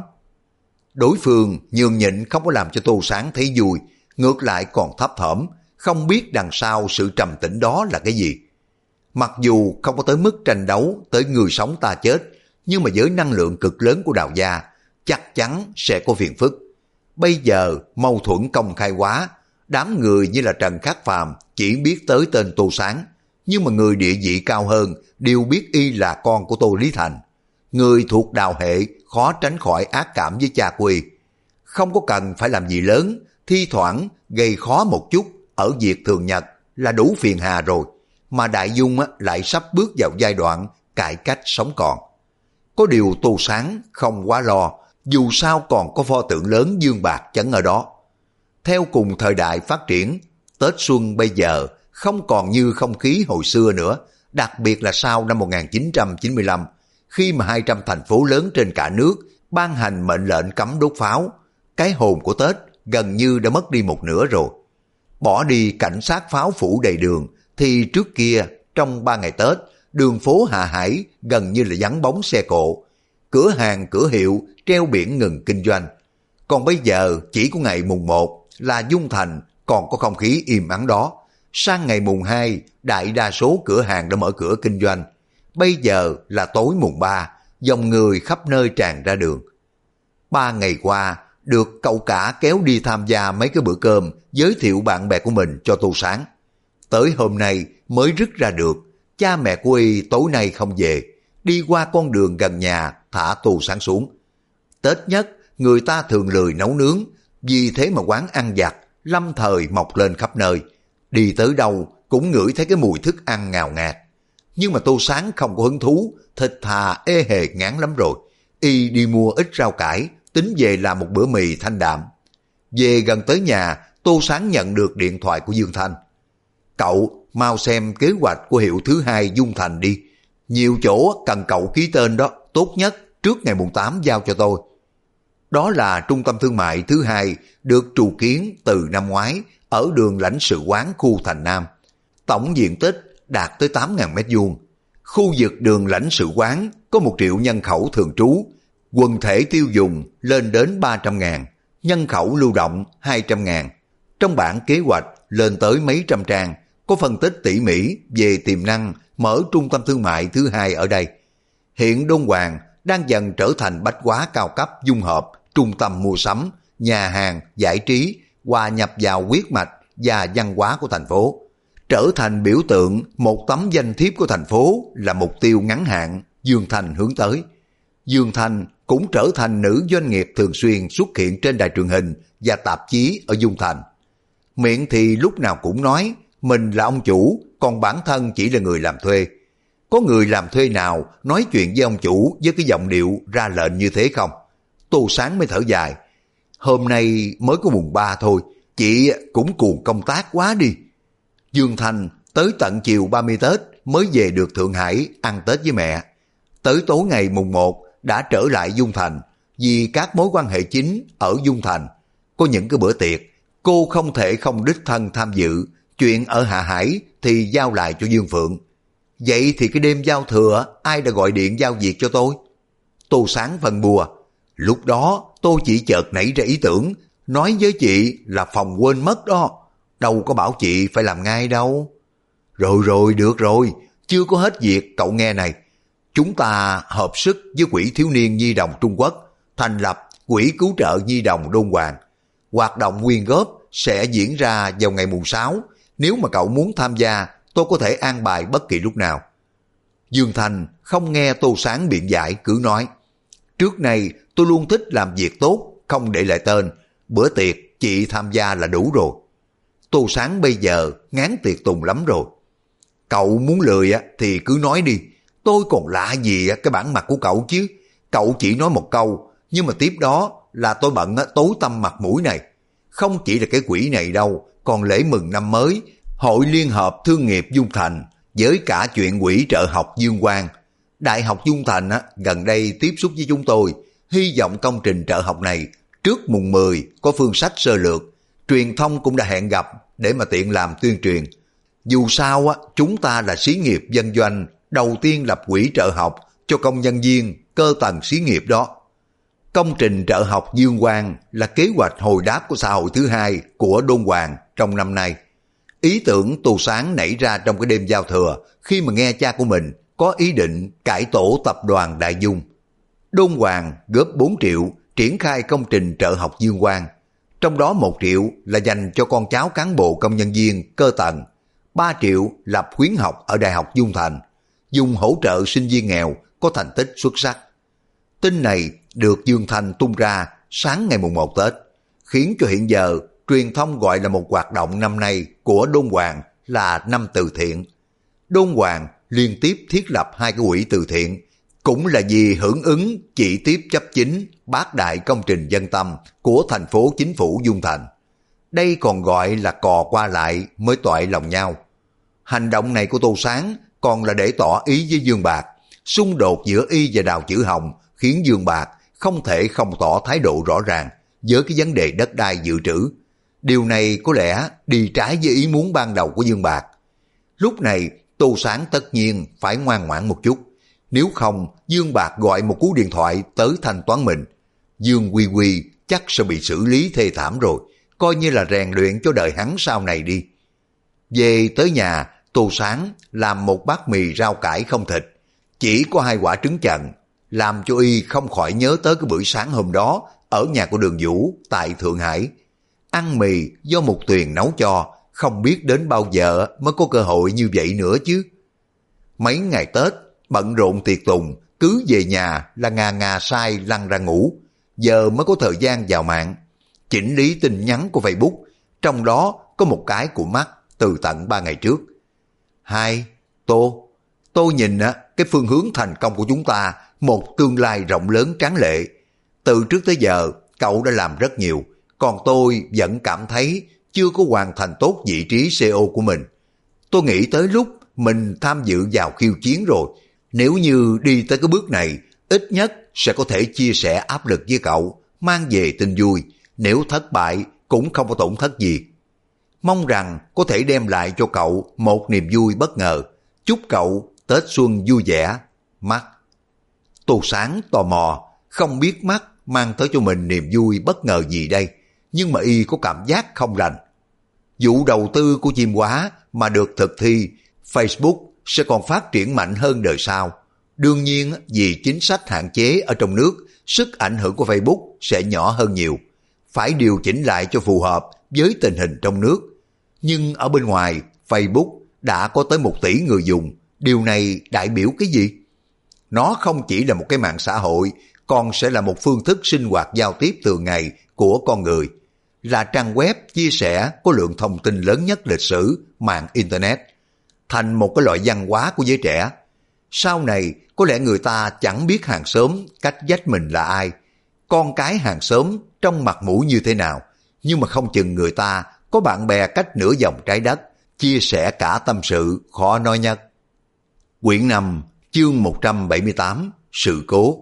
Đối phương nhường nhịn không có làm cho Tô Sáng thấy vui, ngược lại còn thấp thỏm, không biết đằng sau sự trầm tĩnh đó là cái gì. Mặc dù không có tới mức tranh đấu tới người sống ta chết, nhưng mà với năng lượng cực lớn của Đào gia, chắc chắn sẽ có phiền phức. Bây giờ mâu thuẫn công khai quá, đám người như là Trần Khắc Phàm chỉ biết tới tên Tô Sáng, nhưng mà người địa vị cao hơn đều biết Y là con của Tô Lý Thành. Người thuộc Đào hệ khó tránh khỏi ác cảm với cha của Y. Không có cần phải làm gì lớn, thi thoảng gây khó một chút ở việc thường nhật là đủ phiền hà rồi, mà Đại Dung lại sắp bước vào giai đoạn cải cách sống còn. Có điều Tô Sáng không quá lo, dù sao còn có pho tượng lớn Dương Bạc chấn ở đó. Theo cùng thời đại phát triển, Tết Xuân bây giờ không còn như không khí hồi xưa nữa, đặc biệt là sau năm 1995, khi mà 200 thành phố lớn trên cả nước ban hành mệnh lệnh cấm đốt pháo. Cái hồn của Tết gần như đã mất đi một nửa rồi. Bỏ đi cảnh sát pháo phủ đầy đường, thì trước kia trong 3 ngày Tết, đường phố Hạ Hải gần như là vắng bóng xe cộ. Cửa hàng, cửa hiệu treo biển ngừng kinh doanh. Còn bây giờ chỉ có ngày mùng 1 là Dung Thành còn có không khí im ắng đó. Sang ngày mùng 2, đại đa số cửa hàng đã mở cửa kinh doanh. Bây giờ là tối mùng 3, dòng người khắp nơi tràn ra đường. 3 ngày qua, được cậu cả kéo đi tham gia mấy cái bữa cơm, giới thiệu bạn bè của mình cho Tô Sáng. Tới hôm nay mới rứt ra được, cha mẹ của Y tối nay không về, đi qua con đường gần nhà thả Tô Sáng xuống. Tết nhất, người ta thường lười nấu nướng, vì thế mà quán ăn vặt lâm thời mọc lên khắp nơi. Đi tới đâu cũng ngửi thấy cái mùi thức ăn ngào ngạt. Nhưng mà Tô Sáng không có hứng thú, thịt thà ê hề ngán lắm rồi. Y đi mua ít rau cải, tính về làm một bữa mì thanh đạm. Về gần tới nhà, Tô Sáng nhận được điện thoại của Dương Thanh. Cậu mau xem kế hoạch của hiệu thứ 2 Dung Thành đi. Nhiều chỗ cần cậu ký tên đó, tốt nhất trước ngày mùng 8 giao cho tôi. Đó là trung tâm thương mại thứ 2 được trụ kiến từ năm ngoái ở đường lãnh sự quán khu Thành Nam. Tổng diện tích đạt tới 8.000 mét vuông. Khu vực đường lãnh sự quán có 1 triệu nhân khẩu thường trú, quần thể tiêu dùng lên đến 300.000, nhân khẩu lưu động 200.000. Trong bản kế hoạch lên tới mấy trăm trang, có phân tích tỉ mỉ về tiềm năng mở trung tâm thương mại thứ 2 ở đây. Hiện Đôn Hoàng đang dần trở thành bách hóa cao cấp dung hợp, trung tâm mua sắm, nhà hàng, giải trí, hòa nhập vào huyết mạch và văn hóa của thành phố. Trở thành biểu tượng, một tấm danh thiếp của thành phố là mục tiêu ngắn hạn Dương Thanh hướng tới. Dương Thanh cũng trở thành nữ doanh nghiệp thường xuyên xuất hiện trên đài truyền hình và tạp chí ở Dung Thành. Miệng thì lúc nào cũng nói mình là ông chủ, còn bản thân chỉ là người làm thuê. Có người làm thuê nào nói chuyện với ông chủ với cái giọng điệu ra lệnh như thế không? Tô Sáng mới thở dài. Hôm nay mới có mùng 3 thôi, chị cũng cuồng công tác quá đi. Dương Thanh tới tận chiều 30 Tết mới về được Thượng Hải ăn Tết với mẹ. Tới tối ngày mùng 1 đã trở lại Dung Thành vì các mối quan hệ chính ở Dung Thành. Có những cái bữa tiệc, cô không thể không đích thân tham dự. Chuyện ở Hạ Hải thì giao lại cho Dương Phượng. Vậy thì cái đêm giao thừa ai đã gọi điện giao việc cho tôi? Tô Sáng phân bua. Lúc đó tôi chỉ chợt nảy ra ý tưởng, nói với chị là phòng quên mất đó. Đâu có bảo chị phải làm ngay đâu. Rồi được rồi, chưa có hết việc cậu nghe này. Chúng ta hợp sức với Quỹ Thiếu niên Nhi đồng Trung Quốc, thành lập Quỹ Cứu trợ Nhi đồng Đôn Hoàng. Hoạt động quyên góp sẽ diễn ra vào ngày mùng 6. Nếu mà cậu muốn tham gia, tôi có thể an bài bất kỳ lúc nào. Dương Thành không nghe Tô Sáng biện giải, cứ nói: trước nay tôi luôn thích làm việc tốt, không để lại tên. Bữa tiệc chị tham gia là đủ rồi. Tô Sáng bây giờ ngán tiệc tùng lắm rồi. Cậu muốn lười thì cứ nói đi. Tôi còn lạ gì cái bản mặt của cậu chứ. Cậu chỉ nói một câu, nhưng mà tiếp đó là tôi bận tối tăm mặt mũi này. Không chỉ là cái quỹ này đâu, còn lễ mừng năm mới, Hội Liên hợp Thương nghiệp Dung Thành, với cả chuyện quỹ trợ học Dương Quang. Đại học Dung Thành gần đây tiếp xúc với chúng tôi, hy vọng công trình trợ học này trước mùng 10 có phương sách sơ lược. Truyền thông cũng đã hẹn gặp để mà tiện làm tuyên truyền. Dù sao chúng ta là xí nghiệp dân doanh đầu tiên lập quỹ trợ học cho công nhân viên cơ tầng xí nghiệp đó. Công trình trợ học Dương Quang là kế hoạch hồi đáp của xã hội thứ hai của Đôn Hoàng trong năm nay. Ý tưởng Tô Sáng nảy ra trong cái đêm giao thừa khi mà nghe cha của mình có ý định cải tổ tập đoàn Đại Dung. Đôn Hoàng góp 4 triệu triển khai công trình trợ học Dương Quang. Trong đó 1 triệu là dành cho con cháu cán bộ công nhân viên cơ tầng, 3 triệu lập khuyến học ở Đại học Dung Thành, dùng hỗ trợ sinh viên nghèo có thành tích xuất sắc. Tin này được Dương Thành tung ra sáng ngày mùng 1 Tết, khiến cho hiện giờ truyền thông gọi là một hoạt động năm nay của Đôn Hoàng là năm từ thiện. Đôn Hoàng liên tiếp thiết lập 2 cái quỹ từ thiện, cũng là vì hưởng ứng chỉ tiếp chấp chính bát đại công trình dân tâm của thành phố chính phủ Dung Thành. Đây còn gọi là cò qua lại mới toại lòng nhau. Hành động này của Tô Sáng còn là để tỏ ý với Dương Bạc. Xung đột giữa y và Đào Chữ Hồng khiến Dương Bạc không thể không tỏ thái độ rõ ràng với cái vấn đề đất đai dự trữ. Điều này có lẽ đi trái với ý muốn ban đầu của Dương Bạc. Lúc này Tô Sáng tất nhiên phải ngoan ngoãn một chút. Nếu không, Dương Bạc gọi một cú điện thoại tới thanh toán mình. Dương Quy Quy chắc sẽ bị xử lý thê thảm rồi, coi như là rèn luyện cho đời hắn sau này đi. Về tới nhà, Tô Sáng làm một bát mì rau cải không thịt, chỉ có 2 quả trứng chần, làm cho y không khỏi nhớ tới cái bữa sáng hôm đó ở nhà của Đường Vũ tại Thượng Hải. Ăn mì do Mục Tuyền nấu cho, không biết đến bao giờ mới có cơ hội như vậy nữa chứ. Mấy ngày Tết, bận rộn tiệc tùng, cứ về nhà là ngà sai lăn ra ngủ, giờ mới có thời gian vào mạng, chỉnh lý tin nhắn của Facebook, trong đó có một cái của Mắt từ tận 3 ngày trước. Hai, tôi nhìn cái phương hướng thành công của chúng ta, một tương lai rộng lớn tráng lệ. Từ trước tới giờ, cậu đã làm rất nhiều, còn tôi vẫn cảm thấy chưa có hoàn thành tốt vị trí CEO của mình. Tôi nghĩ tới lúc mình tham dự vào khiêu chiến rồi, nếu như đi tới cái bước này, ít nhất sẽ có thể chia sẻ áp lực với cậu, mang về tin vui, nếu thất bại cũng không có tổn thất gì. Mong rằng có thể đem lại cho cậu một niềm vui bất ngờ. Chúc cậu Tết xuân vui vẻ. Mắt. Tô Sáng tò mò, không biết Mắt mang tới cho mình niềm vui bất ngờ gì đây, nhưng mà y có cảm giác không lành. Vụ đầu tư của Chim Quá mà được thực thi, Facebook sẽ còn phát triển mạnh hơn đời sau. Đương nhiên vì chính sách hạn chế ở trong nước, sức ảnh hưởng của Facebook sẽ nhỏ hơn nhiều. Phải điều chỉnh lại cho phù hợp với tình hình trong nước. Nhưng ở bên ngoài, Facebook đã có tới 1 tỷ người dùng. Điều này đại biểu cái gì? Nó không chỉ là một cái mạng xã hội, còn sẽ là một phương thức sinh hoạt giao tiếp thường ngày của con người. Là trang web chia sẻ có lượng thông tin lớn nhất lịch sử mạng Internet. Thành một cái loại văn hóa của giới trẻ. Sau này, có lẽ người ta chẳng biết hàng xóm cách dách mình là ai, con cái hàng xóm trong mặt mũi như thế nào, nhưng mà không chừng người ta có bạn bè cách nửa vòng trái đất, chia sẻ cả tâm sự khó nói nhất. Quyển 5, chương 178, sự cố.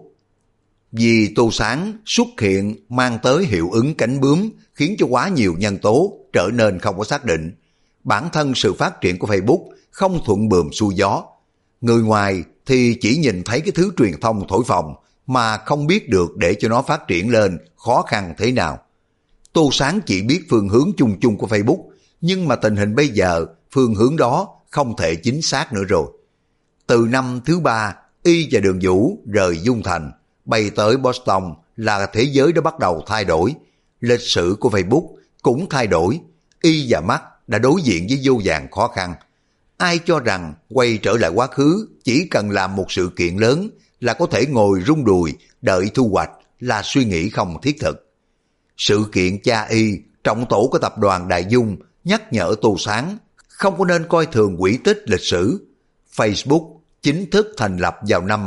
Vì Tô Sáng xuất hiện mang tới hiệu ứng cánh bướm khiến cho quá nhiều nhân tố trở nên không có xác định. Bản thân sự phát triển của Facebook không thuận buồm xuôi gió. Người ngoài thì chỉ nhìn thấy cái thứ truyền thông thổi phồng mà không biết được để cho nó phát triển lên khó khăn thế nào. Tô Sáng chỉ biết phương hướng chung chung của Facebook, nhưng mà tình hình bây giờ phương hướng đó không thể chính xác nữa rồi. Từ năm thứ 3, Y và Đường Vũ rời Dung Thành, bay tới Boston là thế giới đã bắt đầu thay đổi. Lịch sử của Facebook cũng thay đổi. Y và Mark đã đối diện với vô vàn khó khăn. Ai cho rằng quay trở lại quá khứ chỉ cần làm một sự kiện lớn là có thể ngồi rung đùi đợi thu hoạch là suy nghĩ không thiết thực. Sự kiện cha Y, trọng tổ của tập đoàn Đại Dung, nhắc nhở Tô Sáng không có nên coi thường quỹ tích lịch sử. Facebook chính thức thành lập vào năm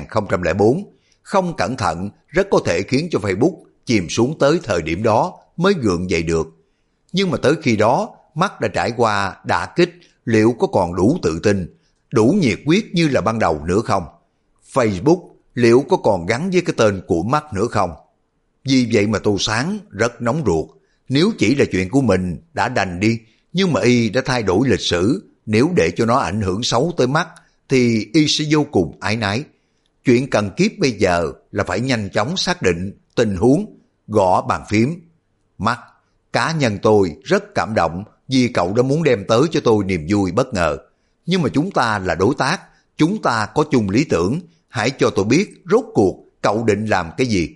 2004, không cẩn thận rất có thể khiến cho Facebook chìm xuống tới thời điểm đó mới gượng dậy được. Nhưng mà tới khi đó, Mark đã trải qua đả kích, liệu có còn đủ tự tin, đủ nhiệt huyết như là ban đầu nữa không? Facebook liệu có còn gắn với cái tên của Mark nữa không? Vì vậy mà Tô Sáng rất nóng ruột. Nếu chỉ là chuyện của mình đã đành đi, nhưng mà Y đã thay đổi lịch sử, nếu để cho nó ảnh hưởng xấu tới Mark thì Y sẽ vô cùng áy náy. Chuyện cần kiếp bây giờ là phải nhanh chóng xác định tình huống, gõ bàn phím. Mark, cá nhân tôi rất cảm động vì cậu đã muốn đem tới cho tôi niềm vui bất ngờ. Nhưng mà chúng ta là đối tác, chúng ta có chung lý tưởng, hãy cho tôi biết rốt cuộc cậu định làm cái gì.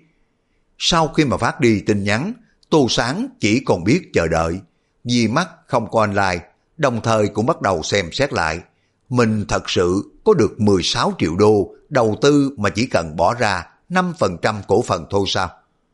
Sau khi mà phát đi tin nhắn, Tô Sáng chỉ còn biết chờ đợi. Vì Mark không có online, đồng thời cũng bắt đầu xem xét lại. Mình thật sự có được 16 triệu đô đầu tư mà chỉ cần bỏ ra 5% cổ phần thôi sao?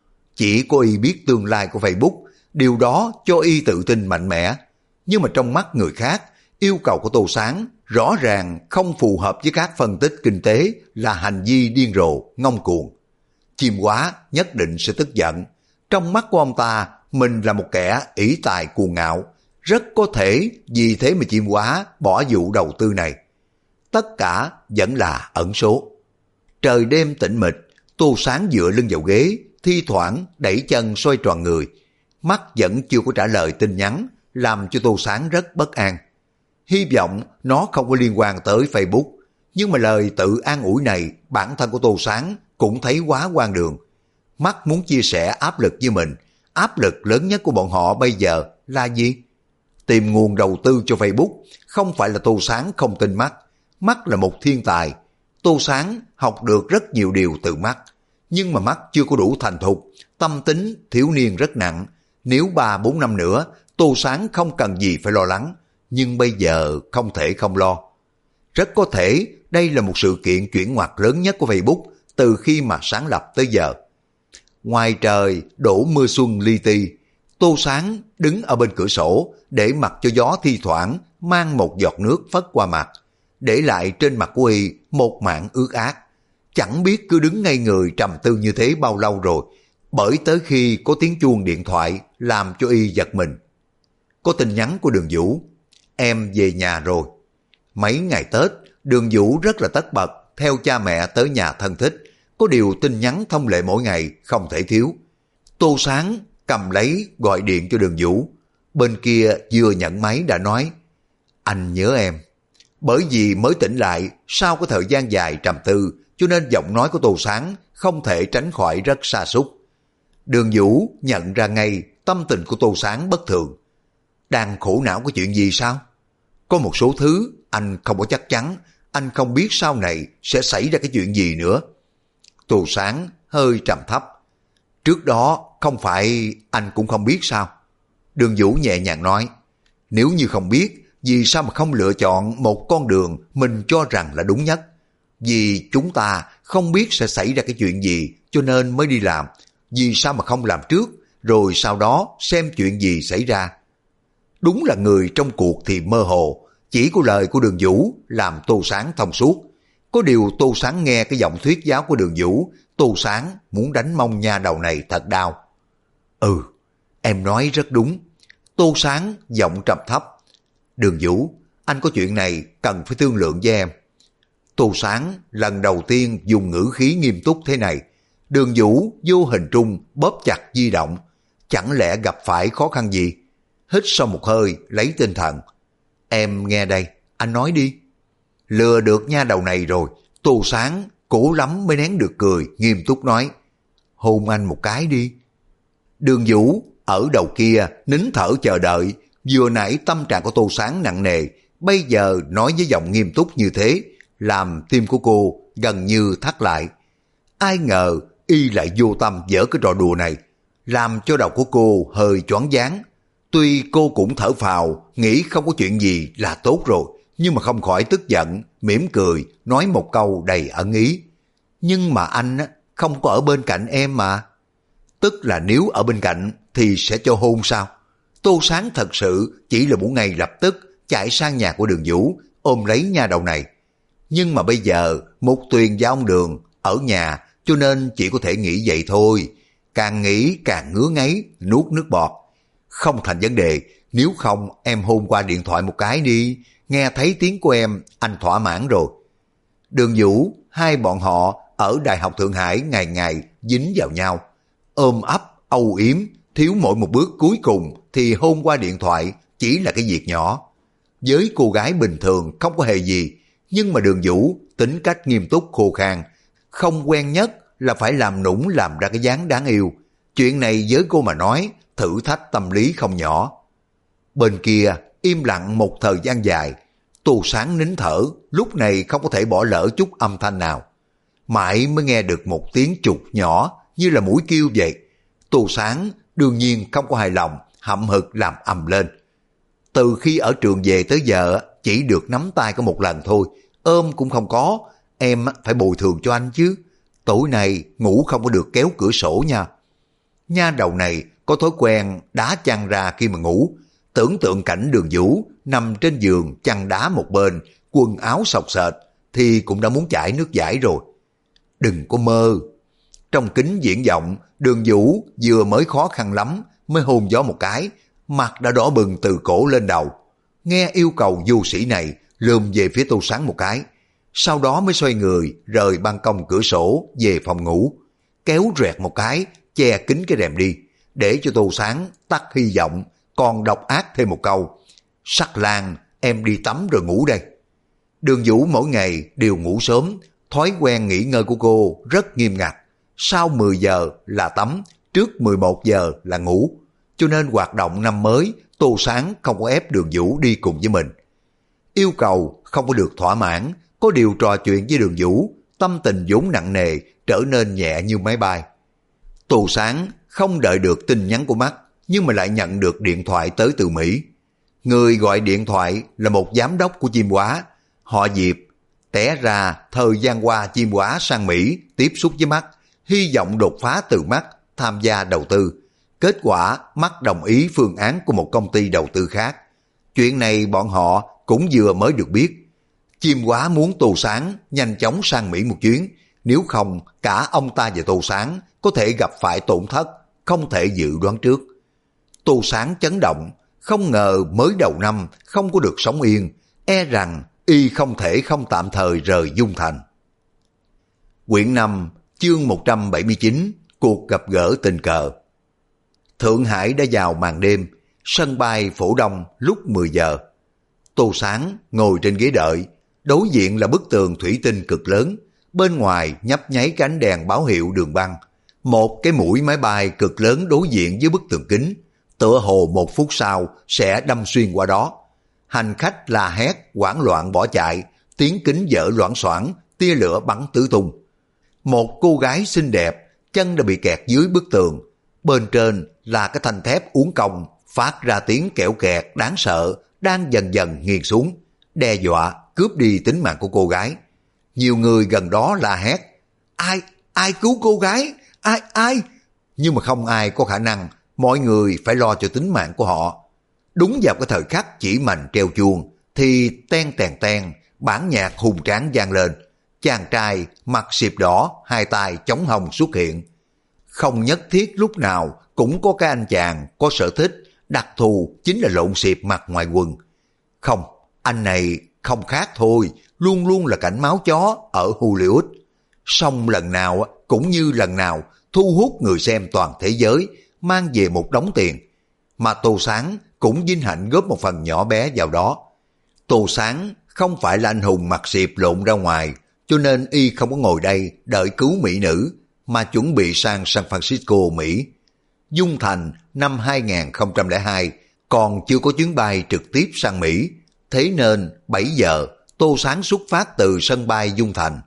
Chỉ có Y biết tương lai của Facebook, điều đó cho Y tự tin mạnh mẽ. Nhưng mà trong mắt người khác, yêu cầu của Tô Sáng rõ ràng không phù hợp với các phân tích kinh tế, là hành vi điên rồ, ngông cuồng. Chim Hóa nhất định sẽ tức giận. Trong mắt của ông ta, mình là một kẻ ỷ tài cuồng ngạo. Rất có thể vì thế mà Chim Hóa bỏ vụ đầu tư này. Tất cả vẫn là ẩn số. Trời đêm tĩnh mịch, Tô Sáng dựa lưng vào ghế, thi thoảng đẩy chân xoay tròn người. Mắt vẫn chưa có trả lời tin nhắn, làm cho Tô Sáng rất bất an. Hy vọng nó không có liên quan tới Facebook. Nhưng mà lời tự an ủi này, bản thân của Tô Sáng cũng thấy quá hoang đường. Mắt muốn chia sẻ áp lực với mình. Áp lực lớn nhất của bọn họ bây giờ là gì? Tìm nguồn đầu tư cho Facebook. Không phải là Tô Sáng không tin Mắt. Mắt là một thiên tài. Tô Sáng học được rất nhiều điều từ Mắt. Nhưng mà Mắt chưa có đủ thành thục. Tâm tính thiếu niên rất nặng. Nếu 3-4 năm nữa, Tô Sáng không cần gì phải lo lắng. Nhưng bây giờ không thể không lo. Rất có thể đây là một sự kiện chuyển ngoặt lớn nhất của Facebook từ khi mà sáng lập tới giờ. Ngoài trời đổ mưa xuân li ti, Tô Sáng đứng ở bên cửa sổ để mặc cho gió thi thoảng mang một giọt nước phất qua mặt, để lại trên mặt của Y một mảng ướt át. Chẳng biết cứ đứng ngây người trầm tư như thế bao lâu rồi, bởi tới khi có tiếng chuông điện thoại làm cho Y giật mình. Có tin nhắn của Đường Vũ: em về nhà rồi. Mấy ngày Tết, Đường Vũ rất là tất bật theo cha mẹ tới nhà thân thích, có điều tin nhắn thông lệ mỗi ngày không thể thiếu. Tô Sáng cầm lấy gọi điện cho Đường Vũ. Bên kia vừa nhận máy đã nói: anh nhớ em. Bởi vì mới tỉnh lại sau cái thời gian dài trầm tư, cho nên giọng nói của Tô Sáng không thể tránh khỏi rất sa sút. Đường Vũ nhận ra ngay tâm tình của Tô Sáng bất thường. Đang khổ não có chuyện gì sao? Có một số thứ anh không có chắc chắn, anh không biết sau này sẽ xảy ra cái chuyện gì nữa. Tô Sáng hơi trầm thấp. Trước đó không phải anh cũng không biết sao? Đường Vũ nhẹ nhàng nói: nếu như không biết, vì sao mà không lựa chọn một con đường mình cho rằng là đúng nhất? Vì chúng ta không biết sẽ xảy ra cái chuyện gì cho nên mới đi làm. Vì sao mà không làm trước, rồi sau đó xem chuyện gì xảy ra? Đúng là người trong cuộc thì mơ hồ, chỉ có lời của Đường Vũ làm Tô Sáng thông suốt. Có điều Tô Sáng nghe cái giọng thuyết giáo của Đường Vũ, Tô Sáng muốn đánh mông nha đầu này thật đau. Ừ, em nói rất đúng. Tô Sáng giọng trầm thấp. Đường Vũ, anh có chuyện này cần phải thương lượng với em. Tô Sáng lần đầu tiên dùng ngữ khí nghiêm túc thế này. Đường Vũ vô hình trung bóp chặt di động. Chẳng lẽ gặp phải khó khăn gì? Hít sau một hơi lấy tinh thần. Em nghe đây, anh nói đi. Lừa được nha đầu này rồi. Tô Sáng cố lắm mới nén được cười, nghiêm túc nói: hôn anh một cái đi. Đường Vũ ở đầu kia nín thở chờ đợi. Vừa nãy tâm trạng của Tô Sáng nặng nề, bây giờ nói với giọng nghiêm túc như thế, làm tim của cô gần như thắt lại. Ai ngờ y lại vô tâm dở cái trò đùa này, làm cho đầu của cô hơi choáng váng. Tuy cô cũng thở phào, nghĩ không có chuyện gì là tốt rồi, nhưng mà không khỏi tức giận, mỉm cười, nói một câu đầy ẩn ý. Nhưng mà anh không có ở bên cạnh em mà. Tức là nếu ở bên cạnh thì sẽ cho hôn sao? Tô Sáng thật sự chỉ là muốn ngay lập tức chạy sang nhà của Đường Vũ, ôm lấy nha đầu này. Nhưng mà bây giờ Mục Tuyền và ông Đường ở nhà, cho nên chỉ có thể nghĩ vậy thôi. Càng nghĩ càng ngứa ngáy, nuốt nước bọt. Không thành vấn đề, nếu không em hôn qua điện thoại một cái đi, nghe thấy tiếng của em, anh thỏa mãn rồi. Đường Vũ, hai bọn họ ở Đại học Thượng Hải ngày ngày dính vào nhau, ôm ấp, âu yếm, thiếu mỗi một bước cuối cùng thì hôn qua điện thoại chỉ là cái việc nhỏ. Với cô gái bình thường không có hề gì, nhưng mà Đường Vũ tính cách nghiêm túc khô khan, không quen nhất là phải làm nũng làm ra cái dáng đáng yêu. Chuyện này với cô mà nói, thử thách tâm lý không nhỏ. Bên kia, im lặng một thời gian dài, Tô Sáng nín thở, lúc này không có thể bỏ lỡ chút âm thanh nào. Mãi mới nghe được một tiếng trục nhỏ như là mũi kêu vậy. Tô Sáng đương nhiên không có hài lòng, hậm hực làm ầm lên. Từ khi ở trường về tới giờ chỉ được nắm tay có một lần thôi, ôm cũng không có, em phải bồi thường cho anh chứ. Tối nay ngủ không có được kéo cửa sổ nha. Nha đầu này có thói quen đá chăn ra khi mà ngủ. Tưởng tượng cảnh Đường Vũ nằm trên giường chăn đá một bên, quần áo xộc xệch thì cũng đã muốn chảy nước dãi rồi. Đừng có mơ. Trong kính diễn vọng, Đường Vũ vừa mới khó khăn lắm mới hôn gió một cái, mặt đã đỏ bừng từ cổ lên đầu. Nghe yêu cầu vô sĩ này, lườm về phía Tô Sáng một cái, sau đó mới xoay người rời ban công cửa sổ về phòng ngủ, kéo rẹt một cái che kín cái rèm đi, để cho Tô Sáng tắt hy vọng, còn độc ác thêm một câu: Sắc Lan, em đi tắm rồi ngủ đây. Đường Vũ mỗi ngày đều ngủ sớm, thói quen nghỉ ngơi của cô rất nghiêm ngặt. Sau 10 giờ là tắm, trước 11 giờ là ngủ. Cho nên hoạt động năm mới, Tô Sáng không có ép Đường Vũ đi cùng với mình. Yêu cầu không có được thỏa mãn, có điều trò chuyện với Đường Vũ, tâm tình vốn nặng nề trở nên nhẹ như máy bay. Tô Sáng không đợi được tin nhắn của mắt, nhưng mà lại nhận được điện thoại tới từ Mỹ. Người gọi điện thoại là một giám đốc của Chiêm Hóa, họ Diệp. Té ra thời gian qua Chiêm Hóa sang Mỹ tiếp xúc với mắt, hy vọng đột phá từ mắt tham gia đầu tư. Kết quả mắt đồng ý phương án của một công ty đầu tư khác. Chuyện này bọn họ cũng vừa mới được biết. Chiêm Hóa muốn Tô Sáng nhanh chóng sang Mỹ một chuyến, nếu không cả ông ta và Tô Sáng có thể gặp phải tổn thất không thể dự đoán trước. Tô Sáng chấn động, không ngờ mới đầu năm không có được sống yên, e rằng y không thể không tạm thời rời Dung Thành. Quyển 5, chương 179, cuộc gặp gỡ tình cờ. Thượng Hải đã vào màn đêm, sân bay Phổ Đông lúc 10 giờ. Tô Sáng ngồi trên ghế đợi, đối diện là bức tường thủy tinh cực lớn, bên ngoài nhấp nháy cái ánh đèn báo hiệu đường băng. Một cái mũi máy bay cực lớn đối diện với bức tường kính, tựa hồ một phút sau sẽ đâm xuyên qua đó. Hành khách la hét, hoảng loạn bỏ chạy, tiếng kính vỡ loảng xoảng, tia lửa bắn tứ tung. Một cô gái xinh đẹp, chân đã bị kẹt dưới bức tường. Bên trên là cái thanh thép uốn cong, phát ra tiếng kẽo kẹt đáng sợ, đang dần dần nghiêng xuống, đe dọa cướp đi tính mạng của cô gái. Nhiều người gần đó la hét: ai cứu cô gái, ai? Nhưng mà không ai có khả năng, mọi người phải lo cho tính mạng của họ. Đúng vào cái thời khắc chỉ mành treo chuông thì ten tèn ten, bản nhạc hùng tráng vang lên. Chàng trai mặt xịp đỏ, hai tay chống hông xuất hiện. Không nhất thiết lúc nào cũng có cái anh chàng có sở thích đặc thù chính là lộn xịp mặt ngoài quần. Không, anh này không khác thôi, luôn luôn là cảnh máu chó ở Hollywood. Song lần nào cũng như lần nào thu hút người xem toàn thế giới, mang về một đống tiền. Mà Tô Sáng cũng vinh hạnh góp một phần nhỏ bé vào đó. Tô Sáng không phải là anh hùng mặc xịp lộn ra ngoài, cho nên y không có ngồi đây đợi cứu mỹ nữ, mà chuẩn bị sang San Francisco, Mỹ. Dung Thành năm 2002 còn chưa có chuyến bay trực tiếp sang Mỹ, thế nên 7 giờ Tô Sáng xuất phát từ sân bay Dung Thành.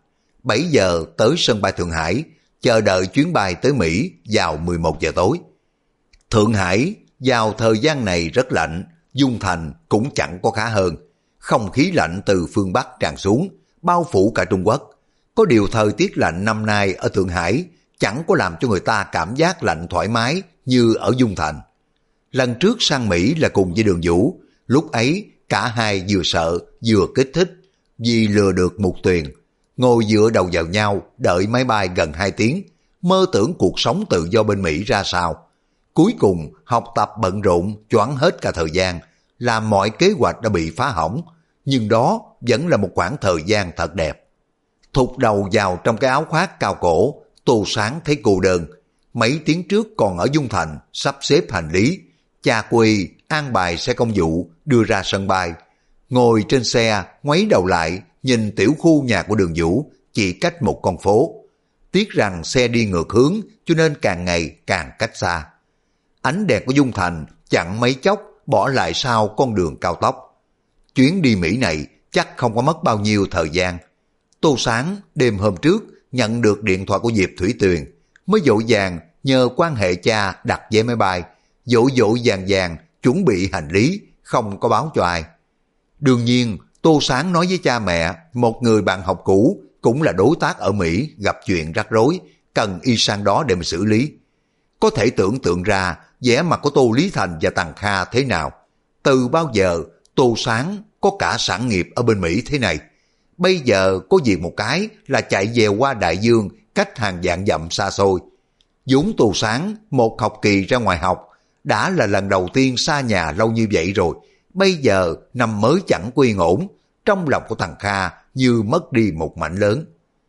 7 giờ tới sân bay Thượng Hải, chờ đợi chuyến bay tới Mỹ vào 11 giờ tối. Thượng Hải vào thời gian này rất lạnh, Dung Thành cũng chẳng có khá hơn. Không khí lạnh từ phương Bắc tràn xuống, bao phủ cả Trung Quốc. Có điều thời tiết lạnh năm nay ở Thượng Hải chẳng có làm cho người ta cảm giác lạnh thoải mái như ở Dung Thành. Lần trước sang Mỹ là cùng với Đường Vũ, lúc ấy cả hai vừa sợ vừa kích thích vì lừa được Mục Tuyền. Ngồi dựa đầu vào nhau đợi máy bay gần 2 tiếng, mơ tưởng cuộc sống tự do bên Mỹ ra sao. Cuối cùng học tập bận rộn choáng hết cả thời gian, làm mọi kế hoạch đã bị phá hỏng, nhưng đó vẫn là một khoảng thời gian thật đẹp. Thụt đầu vào trong cái áo khoác cao cổ, Tô Sáng thấy cô đơn. Mấy tiếng trước còn ở Dung Thành sắp xếp hành lý, cha Quy an bài xe công vụ đưa ra sân bay. Ngồi trên xe ngoáy đầu lại nhìn tiểu khu nhà của Đường Vũ chỉ cách một con phố. Tiếc rằng xe đi ngược hướng cho nên càng ngày càng cách xa. Ánh đèn của Dung Thành chẳng mấy chốc bỏ lại sau con đường cao tốc. Chuyến đi Mỹ này chắc không có mất bao nhiêu thời gian. Tô Sáng đêm hôm trước nhận được điện thoại của Diệp Thủy Tuyền, mới vội vàng nhờ quan hệ cha đặt vé máy bay, vội vàng chuẩn bị hành lý, không có báo cho ai. Đương nhiên, Tô Sáng nói với cha mẹ, một người bạn học cũ cũng là đối tác ở Mỹ gặp chuyện rắc rối, cần y sang đó để mà xử lý. Có thể tưởng tượng ra vẻ mặt của Tô Lý Thành và Tằng Kha thế nào. Từ bao giờ Tô Sáng có cả sản nghiệp ở bên Mỹ thế này? Bây giờ có việc một cái là chạy về qua đại dương cách hàng vạn dặm xa xôi. vốn Tô Sáng một học kỳ ra ngoài học đã là lần đầu tiên xa nhà lâu như vậy rồi. Bây giờ năm mới chẳng có yên ổn, trong lòng của thằng Kha như mất đi một mảnh lớn.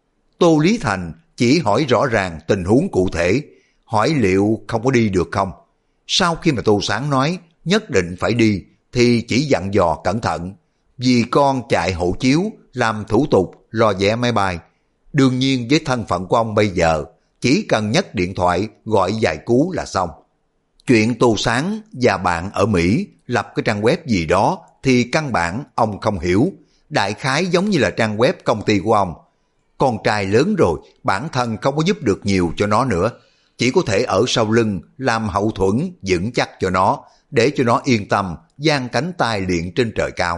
Tô Lý Thành chỉ hỏi rõ ràng tình huống cụ thể, hỏi liệu không có đi được không. Sau khi mà Tô Sáng nói nhất định phải đi thì chỉ dặn dò cẩn thận, vì con chạy hộ chiếu, làm thủ tục, lo vé máy bay. Đương nhiên với thân phận của ông bây giờ, chỉ cần nhấc điện thoại gọi vài cú là xong. Chuyện Tô Sáng và bạn ở Mỹ lập cái trang web gì đó thì căn bản ông không hiểu, đại khái giống như là trang web công ty của ông. Con trai lớn rồi, bản thân không có giúp được nhiều cho nó nữa, chỉ có thể ở sau lưng làm hậu thuẫn vững chắc cho nó, để cho nó yên tâm giang cánh tay luyện trên trời cao.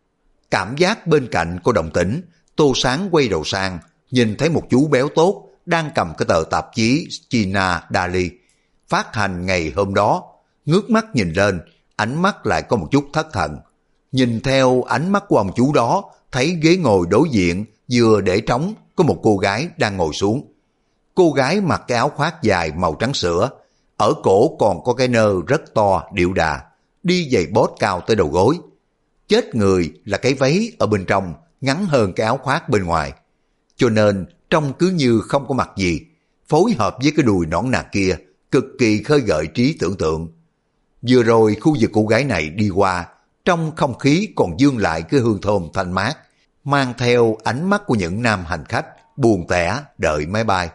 Cảm giác bên cạnh có động tĩnh, Tô Sáng quay đầu sang, nhìn thấy một chú béo tốt đang cầm cái tờ tạp chí China Daily phát hành ngày hôm đó. Ngước mắt nhìn lên, ánh mắt lại có một chút thất thần. Nhìn theo ánh mắt của ông chú đó, thấy ghế ngồi đối diện vừa để trống, có một cô gái đang ngồi xuống. Cô gái mặc cái áo khoác dài màu trắng sữa, ở cổ còn có cái nơ rất to điệu đà, đi giày bốt cao tới đầu gối. Chết người là cái váy ở bên trong ngắn hơn cái áo khoác bên ngoài, cho nên trông cứ như không có mặc gì, phối hợp với cái đùi nõn nà kia, cực kỳ khơi gợi trí tưởng tượng. Vừa rồi khu vực cô gái này đi qua, trong không khí còn dương lại cái hương thơm thanh mát, mang theo ánh mắt của những nam hành khách buồn tẻ đợi máy bay.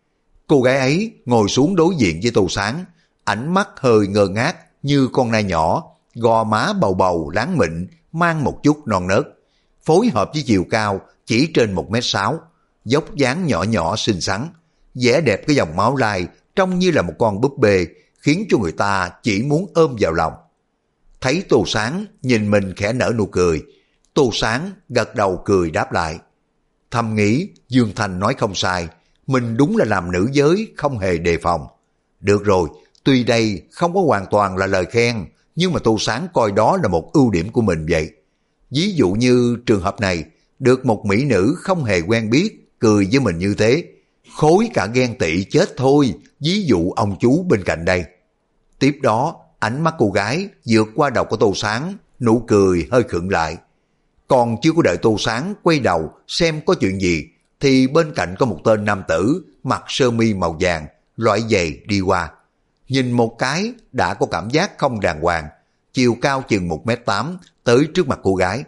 Cô gái ấy ngồi xuống đối diện với Tô Sáng, ánh mắt hơi ngơ ngác như con nai nhỏ, gò má bầu bầu láng mịn, mang một chút non nớt, phối hợp với chiều cao chỉ trên 1m6, dốc dáng nhỏ nhỏ xinh xắn, vẻ đẹp cái dòng máu lai trông như là một con búp bê, khiến cho người ta chỉ muốn ôm vào lòng. Thấy Tô Sáng nhìn mình khẽ nở nụ cười, Tô Sáng gật đầu cười đáp lại. Thầm nghĩ Dương Thành nói không sai, mình đúng là làm nữ giới không hề đề phòng. Được rồi, tuy đây không có hoàn toàn là lời khen, nhưng mà Tô Sáng coi đó là một ưu điểm của mình vậy. Ví dụ như trường hợp này, được một mỹ nữ không hề quen biết cười với mình như thế, khối cả ghen tị chết thôi, ví dụ ông chú bên cạnh đây. Tiếp đó, ánh mắt cô gái vượt qua đầu của Tô Sáng, nụ cười hơi khựng lại. Còn chưa có đợi Tô Sáng quay đầu xem có chuyện gì, thì bên cạnh có một tên nam tử mặc sơ mi màu vàng, loại giày đi qua. Nhìn một cái đã có cảm giác không đàng hoàng, chiều cao chừng 1m8 tới trước mặt cô gái.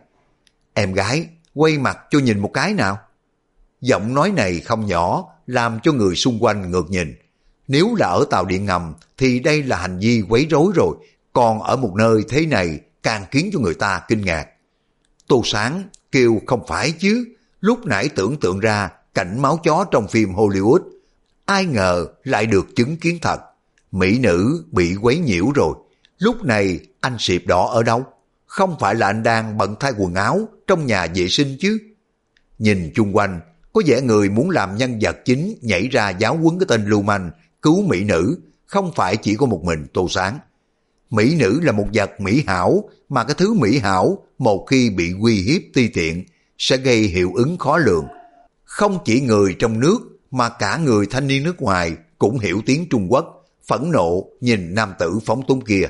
Em gái, quay mặt cho nhìn một cái nào. Giọng nói này không nhỏ, làm cho người xung quanh ngược nhìn. Nếu là ở tàu điện ngầm thì đây là hành vi quấy rối rồi, còn ở một nơi thế này càng khiến cho người ta kinh ngạc. Tô Sáng kêu không phải chứ, lúc nãy tưởng tượng ra cảnh máu chó trong phim Hollywood. Ai ngờ lại được chứng kiến thật. Mỹ nữ bị quấy nhiễu rồi. Lúc này anh Sịp Đỏ ở đâu? Không phải là anh đang bận thay quần áo trong nhà vệ sinh chứ? Nhìn chung quanh, có vẻ người muốn làm nhân vật chính nhảy ra giáo huấn cái tên lưu manh cứu mỹ nữ, không phải chỉ có một mình Tô Sáng. Mỹ nữ là một vật mỹ hảo, mà cái thứ mỹ hảo một khi bị uy hiếp ti tiện sẽ gây hiệu ứng khó lường. Không chỉ người trong nước mà cả người thanh niên nước ngoài cũng hiểu tiếng Trung Quốc, phẫn nộ nhìn nam tử phóng túng kia.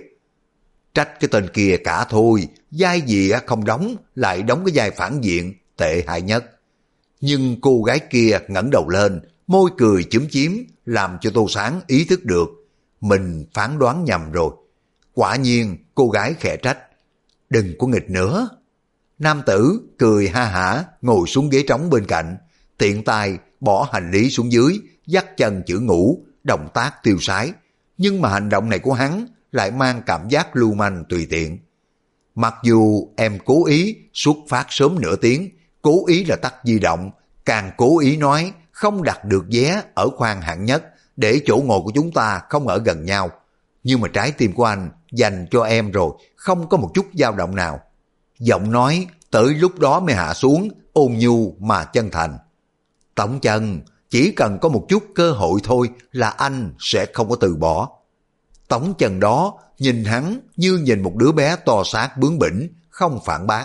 Trách cái tên kia cả thôi, vai gì không đóng, lại đóng cái vai phản diện, tệ hại nhất. Nhưng cô gái kia ngẩng đầu lên, môi cười chúm chím, làm cho Tô Sáng ý thức được. Mình phán đoán nhầm rồi. Quả nhiên cô gái khẽ trách. Đừng có nghịch nữa. Nam tử cười ha hả ngồi xuống ghế trống bên cạnh, tiện tay bỏ hành lý xuống dưới, dắt chân chữ ngủ, động tác tiêu sái. Nhưng mà hành động này của hắn lại mang cảm giác lưu manh tùy tiện. Mặc dù em cố ý xuất phát sớm nửa tiếng, cố ý là tắt di động, càng cố ý nói không đặt được vé ở khoang hạng nhất để chỗ ngồi của chúng ta không ở gần nhau. Nhưng mà trái tim của anh dành cho em rồi, không có một chút dao động nào. Giọng nói tới lúc đó mới hạ xuống, ôn nhu mà chân thành. Tống Chân, chỉ cần có một chút cơ hội thôi là anh sẽ không có từ bỏ. Tống Chân đó nhìn hắn như nhìn một đứa bé to xác bướng bỉnh, không phản bác.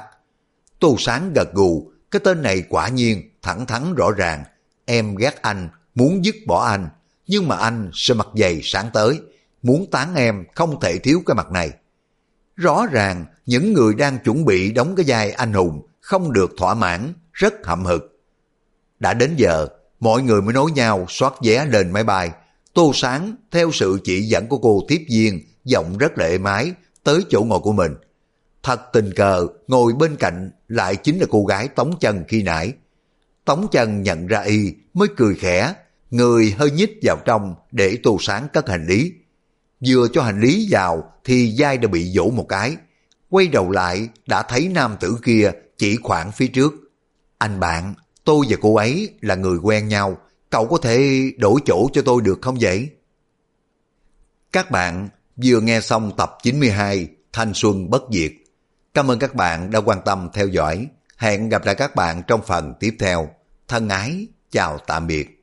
Tô Sáng gật gù, cái tên này quả nhiên thẳng thắn rõ ràng. Em ghét anh, muốn dứt bỏ anh, nhưng mà anh sẽ mặt dày sáng tới. Muốn tán em không thể thiếu cái mặt này. Rõ ràng những người đang chuẩn bị đóng cái vai anh hùng không được thỏa mãn, rất hậm hực. Đã đến giờ, mọi người mới nối nhau soát vé lên máy bay. Tô Sáng theo sự chỉ dẫn của cô tiếp viên, giọng rất là êm ái, tới chỗ ngồi của mình. Thật tình cờ, ngồi bên cạnh lại chính là cô gái Tống Chân khi nãy. Tống Chân nhận ra y mới cười khẽ, người hơi nhích vào trong để Tô Sáng cất hành lý. Vừa cho hành lý vào thì vai đã bị vỗ một cái. Quay đầu lại đã thấy nam tử kia chỉ khoảng phía trước. Anh bạn, tôi và cô ấy là người quen nhau, cậu có thể đổi chỗ cho tôi được không vậy? Các bạn vừa nghe xong tập 92 Thanh Xuân Bất Diệt. Cảm ơn các bạn đã quan tâm theo dõi. Hẹn gặp lại các bạn trong phần tiếp theo. Thân ái, chào tạm biệt.